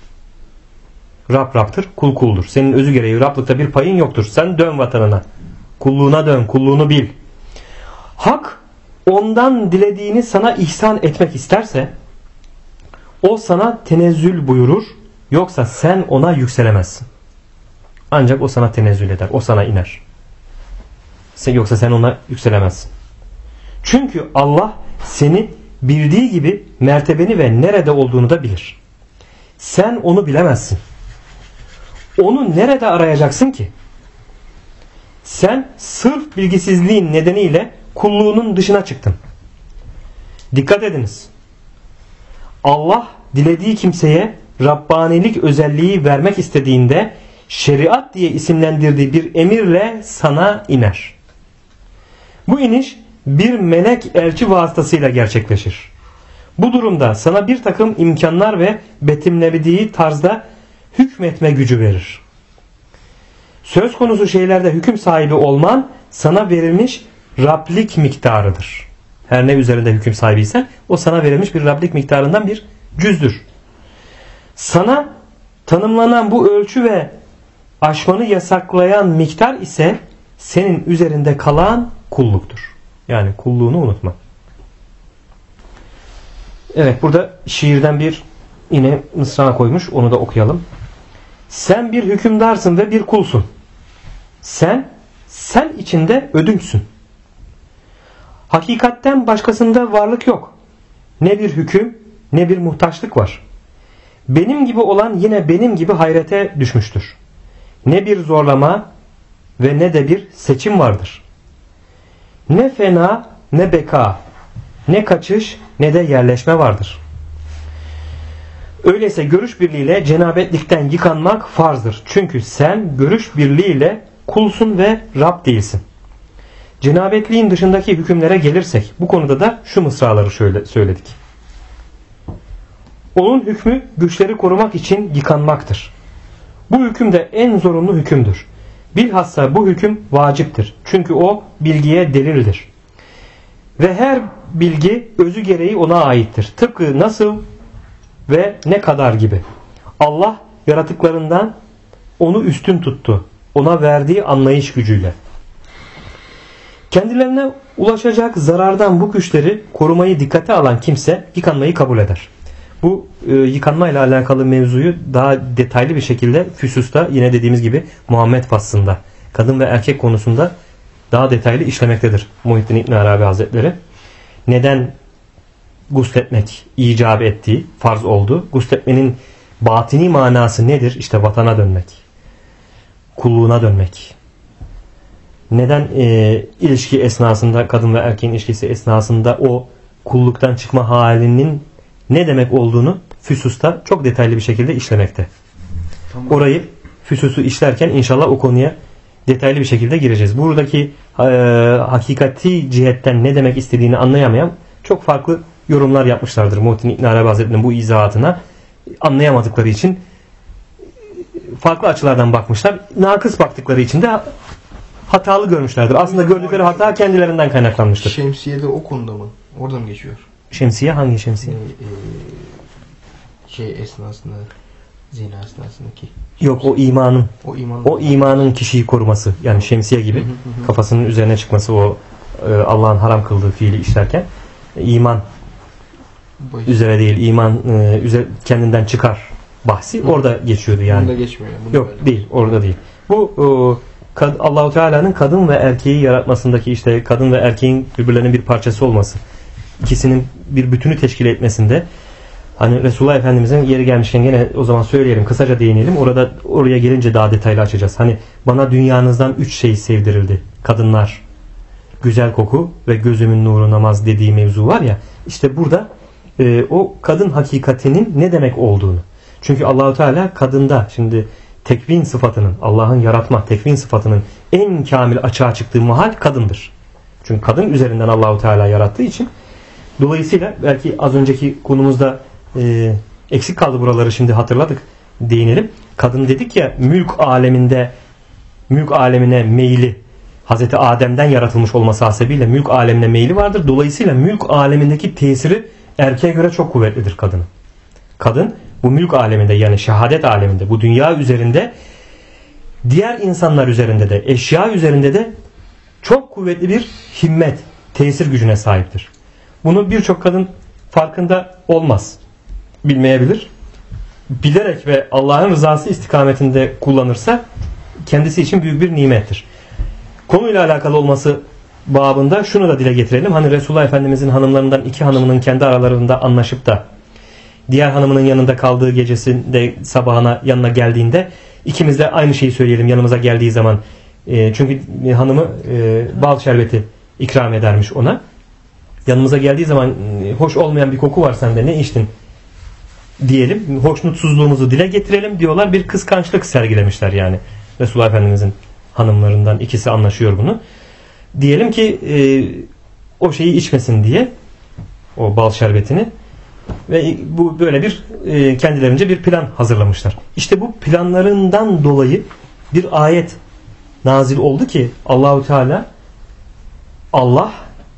Rab Rab'tır, kul kuldur. Senin özü gereği Rablıkta bir payın yoktur. Sen dön vatanına. Kulluğuna dön, kulluğunu bil. Hak ondan dilediğini sana ihsan etmek isterse o sana tenezzül buyurur. Yoksa sen ona yükselemezsin. Ancak o sana tenezzül eder. O sana iner. Yoksa sen ona yükselemezsin. Çünkü Allah seni bildiği gibi mertebeni ve nerede olduğunu da bilir. Sen onu bilemezsin. Onu nerede arayacaksın ki? Sen sırf bilgisizliğin nedeniyle kulluğunun dışına çıktın. Dikkat ediniz. Allah dilediği kimseye Rabbanilik özelliği vermek istediğinde şeriat diye isimlendirdiği bir emirle sana iner. Bu iniş bir melek elçi vasıtasıyla gerçekleşir. Bu durumda sana bir takım imkanlar ve betimlediği tarzda hükmetme gücü verir. Söz konusu şeylerde hüküm sahibi olman sana verilmiş Rablik miktarıdır. Her ne üzerinde hüküm sahibiysen o sana verilmiş bir Rablik miktarından bir cüzdür. Sana tanımlanan bu ölçü ve aşmanı yasaklayan miktar ise senin üzerinde kalan kulluktur. Yani kulluğunu unutma. Evet, burada şiirden bir yine mısra koymuş. Onu da okuyalım. Sen bir hükümdarsın ve bir kulsun. Sen içinde ödünçsün. Hakikatten başkasında varlık yok. Ne bir hüküm ne bir muhtaçlık var. Benim gibi olan yine benim gibi hayrete düşmüştür. Ne bir zorlama ve ne de bir seçim vardır. Ne fena ne beka, ne kaçış ne de yerleşme vardır. Öyleyse görüş birliğiyle cenabetlikten yıkanmak farzdır. Çünkü sen görüş birliğiyle kulsun ve Rab değilsin. Cenabetliğin dışındaki hükümlere gelirsek bu konuda da şu mısraları şöyle söyledik. Onun hükmü güçleri korumak için yıkanmaktır. Bu hüküm de en zorunlu hükümdür. Bilhassa bu hüküm vaciptir. Çünkü o bilgiye delildir. Ve her bilgi özü gereği ona aittir. Tıpkı nasıl ve ne kadar gibi. Allah yaratıklarından onu üstün tuttu. Ona verdiği anlayış gücüyle. Kendilerine ulaşacak zarardan bu güçleri korumayı dikkate alan kimse yıkanmayı kabul eder. Bu yıkanmayla alakalı mevzuyu daha detaylı bir şekilde Füsus'ta yine dediğimiz gibi Muhammed faslında kadın ve erkek konusunda daha detaylı işlemektedir Muhittin İbn Arabi Hazretleri. Neden gusletmek icap ettiği, farz oldu. Gusletmenin batini manası nedir? İşte vatana dönmek. Kulluğuna dönmek. Neden ilişki esnasında, kadın ve erkeğin ilişkisi esnasında o kulluktan çıkma halinin ne demek olduğunu Füsus'ta çok detaylı bir şekilde işlemekte. Tamam. Orayı Füsus'u işlerken inşallah o konuya detaylı bir şekilde gireceğiz. Buradaki hakikati cihetten ne demek istediğini anlayamayan çok farklı yorumlar yapmışlardır. Muhittin İbn Arabi Hazretleri'nin bu izahatına anlayamadıkları için farklı açılardan bakmışlar. Nakıs baktıkları için de hatalı görmüşlerdir. Aslında gördükleri hata kendilerinden kaynaklanmıştır. Şemsiye'de o konuda mı? Orada mı geçiyor? Şemsiye hangi şemsiye? Esnasında, zina esnasındaki. Yok, o imanın. O imanın kişiyi koruması. Yani şemsiye gibi kafasının üzerine çıkması, o Allah'ın haram kıldığı fiili işlerken iman üzere değil, iman kendinden çıkar bahsi orada geçiyordu yani. Orada geçmiyor. Yok böyle. Değil, orada değil. Bu Allahu Teala'nın kadın ve erkeği yaratmasındaki, işte kadın ve erkeğin birbirlerinin bir parçası olması, ikisinin bir bütünü teşkil etmesinde, hani Resulullah Efendimiz'in yeri gelmişken gene o zaman söyleyelim, kısaca değinelim. Oraya gelince daha detaylı açacağız. Hani bana dünyanızdan 3 şey sevdirildi. Kadınlar, güzel koku ve gözümün nuru namaz dediği mevzu var ya. İşte burada o kadın hakikatinin ne demek olduğunu. Çünkü Allahu Teala kadında, şimdi tekvin sıfatının, Allah'ın yaratma tekvin sıfatının en kamil açığa çıktığı mahal kadındır. Çünkü kadın üzerinden Allahu Teala yarattığı için, dolayısıyla belki az önceki konumuzda eksik kaldı, buraları şimdi hatırladık, değinelim. Kadın dedik ya, mülk alemine meyli, Hazreti Adem'den yaratılmış olması hasebiyle mülk alemine meyli vardır. Dolayısıyla mülk alemindeki tesiri erkeğe göre çok kuvvetlidir kadının. Kadın bu mülk aleminde, yani şehadet aleminde, bu dünya üzerinde, diğer insanlar üzerinde de, eşya üzerinde de çok kuvvetli bir himmet, tesir gücüne sahiptir. Bunu birçok kadın farkında olmaz, bilmeyebilir. Bilerek ve Allah'ın rızası istikametinde kullanırsa kendisi için büyük bir nimettir. Konuyla alakalı olması babında şunu da dile getirelim. Hani Resulullah Efendimizin hanımlarından 2 hanımının kendi aralarında anlaşıp da diğer hanımının yanında kaldığı gecesinde sabahına yanına geldiğinde ikimiz de aynı şeyi söyleyelim yanımıza geldiği zaman. Çünkü hanımı bal şerbeti ikram edermiş ona. Yanımıza geldiği zaman hoş olmayan bir koku var sende, ne içtin diyelim. Hoşnutsuzluğumuzu dile getirelim diyorlar. Bir kıskançlık sergilemişler yani. Resulullah Efendimizin hanımlarından ikisi anlaşıyor bunu. Diyelim ki o şeyi içmesin diye, o bal şerbetini, ve bu böyle bir kendilerince bir plan hazırlamışlar. İşte bu planlarından dolayı bir ayet nazil oldu ki Allahu Teala, Allah,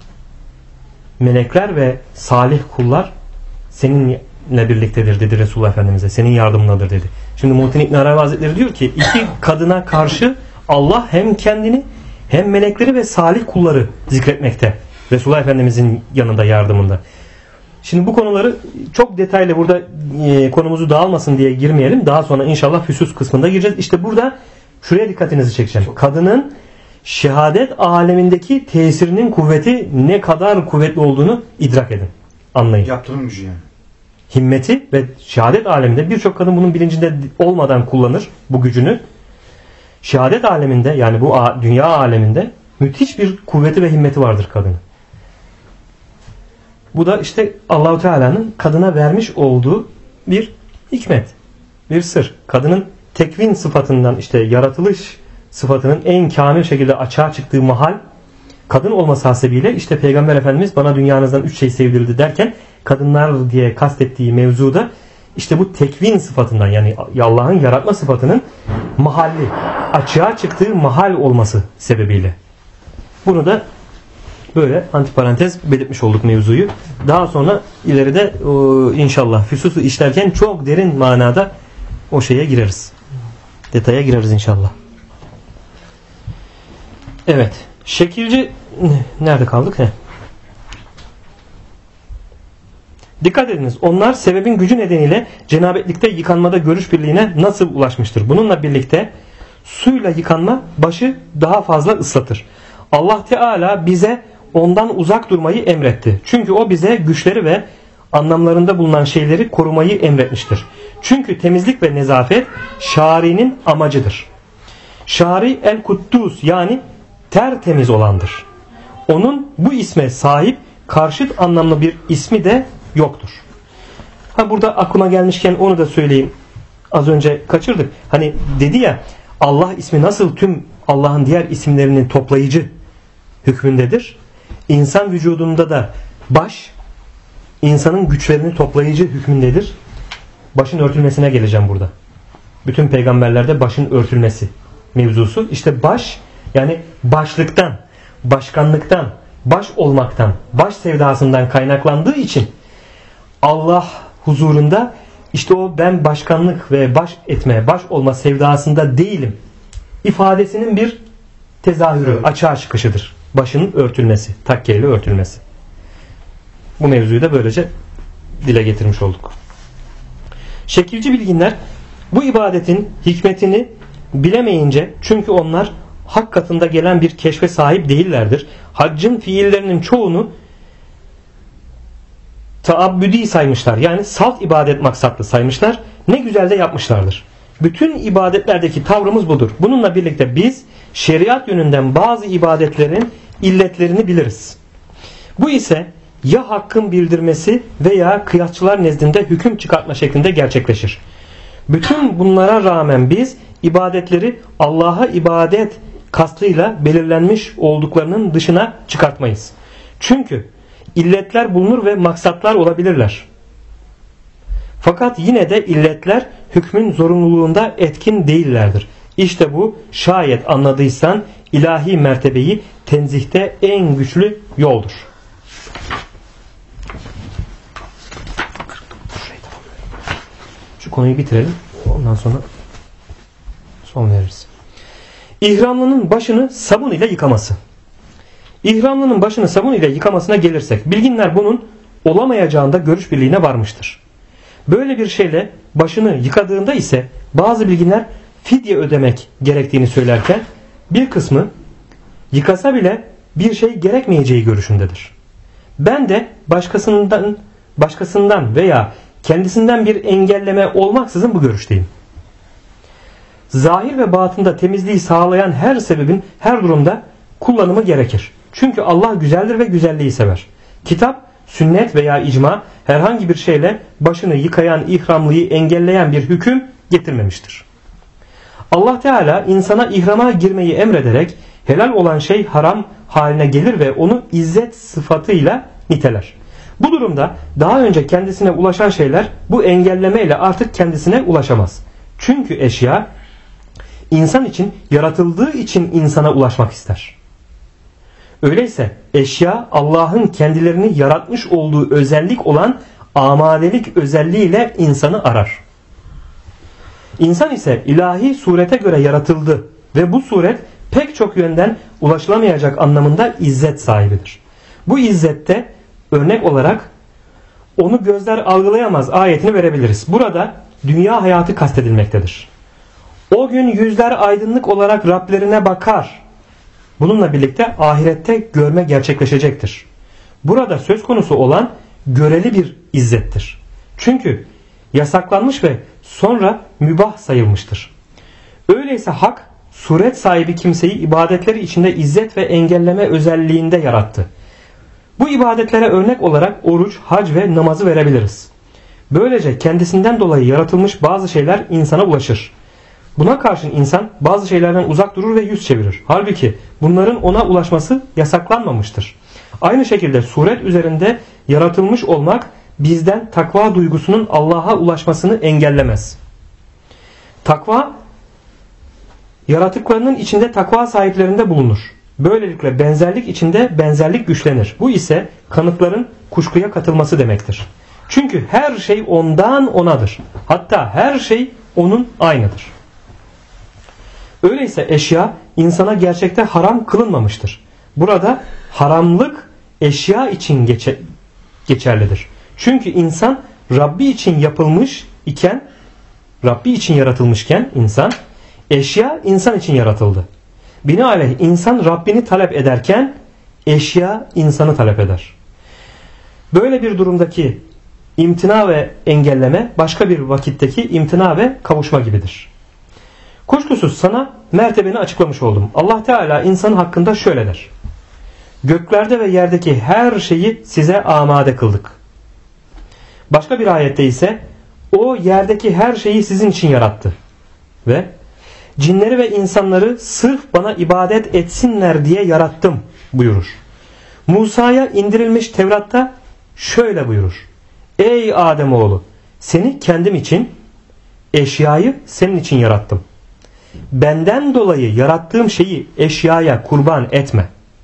melekler ve salih kullar seninle birliktedir dedi Resulullah Efendimiz'e. Senin yardımındadır dedi. Şimdi Muhittin İbn Arabi Hazretleri diyor ki 2 kadına karşı Allah hem kendini hem melekleri ve salih kulları zikretmekte. Resulullah Efendimiz'in yanında, yardımında. Şimdi bu konuları çok detaylı burada konumuzu dağılmasın diye girmeyelim. Daha sonra inşallah füsus kısmında gireceğiz. İşte burada şuraya dikkatinizi çekeceğim. Kadının şehadet alemindeki tesirinin kuvveti ne kadar kuvvetli olduğunu idrak edin. Anlayın. Yaptırım gücü yani. Himmeti ve şehadet aleminde birçok kadın bunun bilincinde olmadan kullanır bu gücünü. Şehadet aleminde, yani bu dünya aleminde müthiş bir kuvveti ve himmeti vardır kadının. Bu da işte Allahu Teala'nın kadına vermiş olduğu bir hikmet, bir sır. Kadının tekvin sıfatından, işte yaratılış sıfatının en kamil şekilde açığa çıktığı mahal kadın olması hasebiyle, işte Peygamber Efendimiz bana dünyanızdan 3 şey sevdirildi derken kadınlar diye kastettiği mevzuda işte bu tekvin sıfatından, yani Allah'ın yaratma sıfatının mahalli, açığa çıktığı mahal olması sebebiyle. Bunu da böyle antiparantez belirtmiş olduk mevzuyu. Daha sonra ileride inşallah füsusu işlerken çok derin manada o şeye gireriz. Detaya gireriz inşallah. Evet. Şekilci nerede kaldık? Dikkat ediniz. Onlar sebebin gücü nedeniyle cenabetlikte yıkanmada görüş birliğine nasıl ulaşmıştır? Bununla birlikte suyla yıkanma başı daha fazla ıslatır. Allah Teala bize ondan uzak durmayı emretti. Çünkü o bize güçleri ve anlamlarında bulunan şeyleri korumayı emretmiştir. Çünkü temizlik ve nezafet şari'nin amacıdır. Şari el-Kuddus, yani tertemiz olandır. Onun bu isme sahip karşıt anlamlı bir ismi de yoktur. Burada aklıma gelmişken onu da söyleyeyim. Az önce kaçırdık. Hani dedi ya, Allah ismi nasıl tüm Allah'ın diğer isimlerinin toplayıcı hükmündedir. İnsan vücudunda da baş insanın güçlerini toplayıcı hükmündedir. Başın örtülmesine geleceğim burada. Bütün peygamberlerde başın örtülmesi mevzusu. İşte baş, yani başlıktan, başkanlıktan, baş olmaktan, baş sevdasından kaynaklandığı için Allah huzurunda işte o ben başkanlık ve baş etme, baş olma sevdasında değilim ifadesinin bir tezahürü, açığa çıkışıdır. Başının örtülmesi, takkeyle örtülmesi. Bu mevzuyu da böylece dile getirmiş olduk. Şekilci bilginler bu ibadetin hikmetini bilemeyince, çünkü onlar hak katında gelen bir keşfe sahip değillerdir, haccın fiillerinin çoğunu taabbüdi saymışlar. Yani salt ibadet maksatlı saymışlar. Ne güzel de yapmışlardır. Bütün ibadetlerdeki tavrımız budur. Bununla birlikte biz şeriat yönünden bazı ibadetlerin illetlerini biliriz. Bu ise ya hakkın bildirmesi veya kıyasçılar nezdinde hüküm çıkartma şeklinde gerçekleşir. Bütün bunlara rağmen biz ibadetleri Allah'a ibadet kastıyla belirlenmiş olduklarının dışına çıkartmayız. Çünkü illetler bulunur ve maksatlar olabilirler. Fakat yine de illetler hükmün zorunluluğunda etkin değillerdir. İşte bu şayet anladıysan ilahi mertebeyi tenzihte en güçlü yoldur. Şu konuyu bitirelim. Ondan sonra son veririz. İhramlının başını sabun ile yıkaması. İhramlının başını sabun ile yıkamasına gelirsek, bilginler bunun olamayacağında görüş birliğine varmıştır. Böyle bir şeyle başını yıkadığında ise bazı bilginler fidye ödemek gerektiğini söylerken, bir kısmı yıkasa bile bir şey gerekmeyeceği görüşündedir. Ben de başkasından veya kendisinden bir engelleme olmaksızın bu görüşteyim. Zahir ve batında temizliği sağlayan her sebebin her durumda kullanımı gerekir. Çünkü Allah güzeldir ve güzelliği sever. Kitap, sünnet veya icma herhangi bir şeyle başını yıkayan ihramlıyı engelleyen bir hüküm getirmemiştir. Allah Teala insana ihrama girmeyi emrederek helal olan şey haram haline gelir ve onu izzet sıfatıyla niteler. Bu durumda daha önce kendisine ulaşan şeyler bu engellemeyle artık kendisine ulaşamaz. Çünkü eşya insan için yaratıldığı için insana ulaşmak ister. Öyleyse eşya Allah'ın kendilerini yaratmış olduğu özellik olan amadelik özelliğiyle insanı arar. İnsan ise ilahi surete göre yaratıldı ve bu suret pek çok yönden ulaşılamayacak anlamında izzet sahibidir. Bu izzette örnek olarak onu gözler algılayamaz ayetini verebiliriz. Burada dünya hayatı kastedilmektedir. O gün yüzler aydınlık olarak Rablerine bakar. Bununla birlikte ahirette görme gerçekleşecektir. Burada söz konusu olan göreli bir izzettir. Çünkü yasaklanmış ve sonra mübah sayılmıştır. Öyleyse hak suret sahibi kimseyi ibadetleri içinde izzet ve engelleme özelliğinde yarattı. Bu ibadetlere örnek olarak oruç, hac ve namazı verebiliriz. Böylece kendisinden dolayı yaratılmış bazı şeyler insana ulaşır. Buna karşın insan bazı şeylerden uzak durur ve yüz çevirir. Halbuki bunların ona ulaşması yasaklanmamıştır. Aynı şekilde suret üzerinde yaratılmış olmak bizden takva duygusunun Allah'a ulaşmasını engellemez. Takva yaratıklarının içinde takva sahiplerinde bulunur. Böylelikle benzerlik içinde benzerlik güçlenir. Bu ise kanıtların kuşkuya katılması demektir. Çünkü her şey ondan onadır. Hatta her şey onun aynıdır. Öyleyse eşya insana gerçekte haram kılınmamıştır. Burada haramlık eşya için geçerlidir. Çünkü insan Rabbi için yapılmış iken, Rabbi için yaratılmışken insan, eşya insan için yaratıldı. Binaenaleyh insan Rabbini talep ederken eşya insanı talep eder. Böyle bir durumdaki imtina ve engelleme başka bir vakitteki imtina ve kavuşma gibidir. Kuşkusuz sana mertebeni açıklamış oldum. Allah Teala insan hakkında şöyle der. Göklerde ve yerdeki her şeyi size amade kıldık. Başka bir ayette ise o yerdeki her şeyi sizin için yarattı. Ve cinleri ve insanları sırf bana ibadet etsinler diye yarattım buyurur. Musa'ya indirilmiş Tevrat'ta şöyle buyurur. Ey Ademoğlu, seni kendim için, eşyayı senin için yarattım. Benden dolayı yarattığım şeyi eşyaya kurban etme.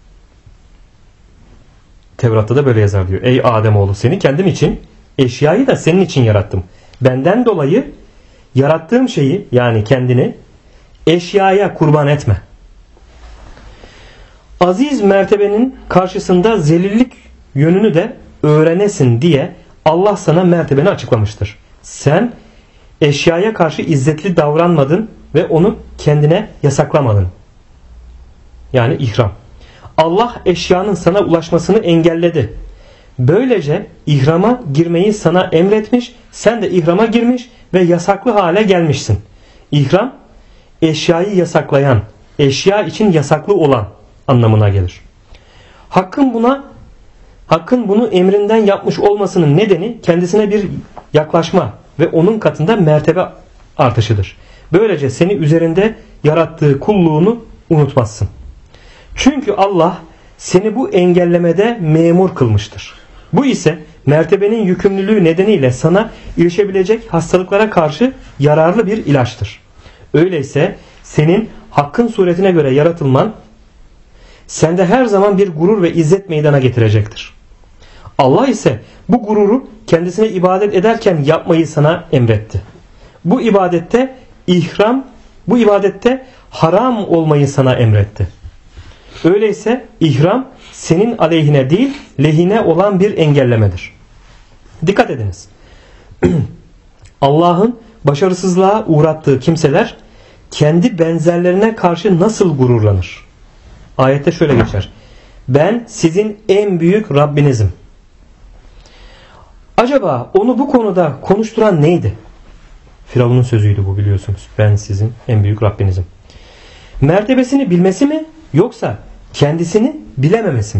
Tevrat'ta da böyle yazar diyor. Ey Ademoğlu, seni kendim için, eşyayı da senin için yarattım. Benden dolayı yarattığım şeyi, yani kendini, eşyaya kurban etme. Aziz mertebenin karşısında zelillik yönünü de öğrenesin diye Allah sana mertebeni açıklamıştır. Sen eşyaya karşı izzetli davranmadın ve onu kendine yasaklamadın. Yani ihram. Allah eşyanın sana ulaşmasını engelledi. Böylece ihrama girmeyi sana emretmiş, sen de ihrama girmiş ve yasaklı hale gelmişsin. İhram, eşyayı yasaklayan, eşya için yasaklı olan anlamına gelir. Hakkın bunu emrinden yapmış olmasının nedeni kendisine bir yaklaşma ve onun katında mertebe artışıdır. Böylece seni üzerinde yarattığı kulluğunu unutmazsın. Çünkü Allah seni bu engellemede memur kılmıştır. Bu ise mertebenin yükümlülüğü nedeniyle sana ilişebilecek hastalıklara karşı yararlı bir ilaçtır. Öyleyse senin hakkın suretine göre yaratılman sende her zaman bir gurur ve izzet meydana getirecektir. Allah ise bu gururu kendisine ibadet ederken yapmayı sana emretti. Bu ibadette haram olmayı sana emretti. Öyleyse ihram senin aleyhine değil lehine olan bir engellemedir. Dikkat ediniz. Allah'ın başarısızlığa uğrattığı kimseler kendi benzerlerine karşı nasıl gururlanır? Ayette şöyle geçer. Ben sizin en büyük Rabbinizim. Acaba onu bu konuda konuşturan neydi? Firavun'un sözüydü bu, biliyorsunuz. Ben sizin en büyük Rabbinizim. Mertebesini bilmesi mi yoksa kendisini bilememesi mi?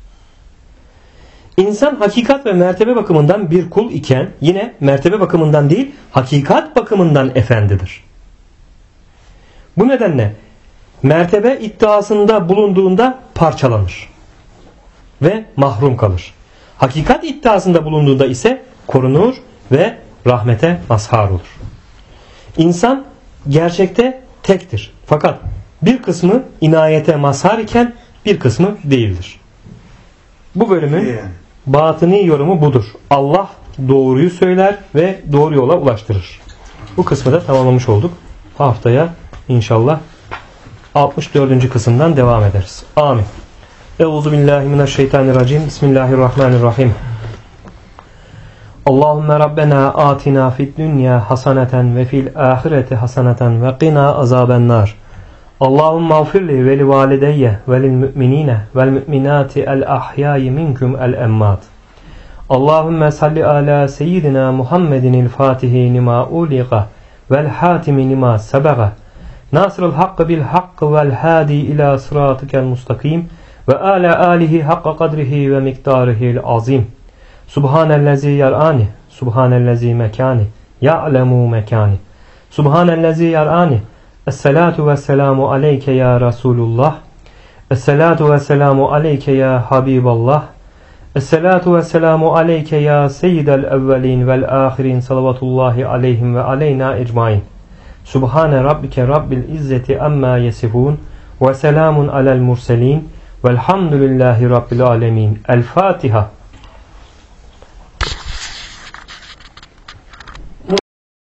İnsan hakikat ve mertebe bakımından bir kul iken yine mertebe bakımından değil hakikat bakımından efendidir. Bu nedenle mertebe iddiasında bulunduğunda parçalanır ve mahrum kalır. Hakikat iddiasında bulunduğunda ise korunur ve rahmete mazhar olur. İnsan gerçekte tektir. Fakat bir kısmı inayete mazhar iken bir kısmı değildir. Bu bölümün batıni yorumu budur. Allah doğruyu söyler ve doğru yola ulaştırır. Bu kısmı da tamamlamış olduk. Haftaya inşallah 64. kısımdan devam ederiz. Amin. Euzubillahimineşşeytanirracim. Bismillahirrahmanirrahim. Allahümme Rabbena atina fid dünya hasaneten ve fil ahireti hasaneten ve qina azabennar. Allahümme ağfirli ve li valideyye ve lil müminine vel müminati el ahyayi minkum el emmat. Allahümme salli ala seyyidina Muhammedin el fatihi lima uliqa vel hatimi lima sebaga. Nasrul hakkı bil hakkı vel hadi ila sıratikel mustakim ve ala alihi hakka kadrihi ve miktarihil azim. Subhanellezi yar'ani, subhanellezi mekani, ya'lemu mekani. Subhanellezi yar'ani. Esselatu ve selamu aleyke ya Resulullah. Esselatu ve selamu aleyke ya Habiballah. Esselatu ve selamu aleyke ya Seyyidel evvelin vel ahirin salavatullahi aleyhim ve aleyna ecmain. Subhane rabbike rabbil izzeti amma yesifun ve selamun alel murselin velhamdülillahi rabbil alemin. El Fatiha.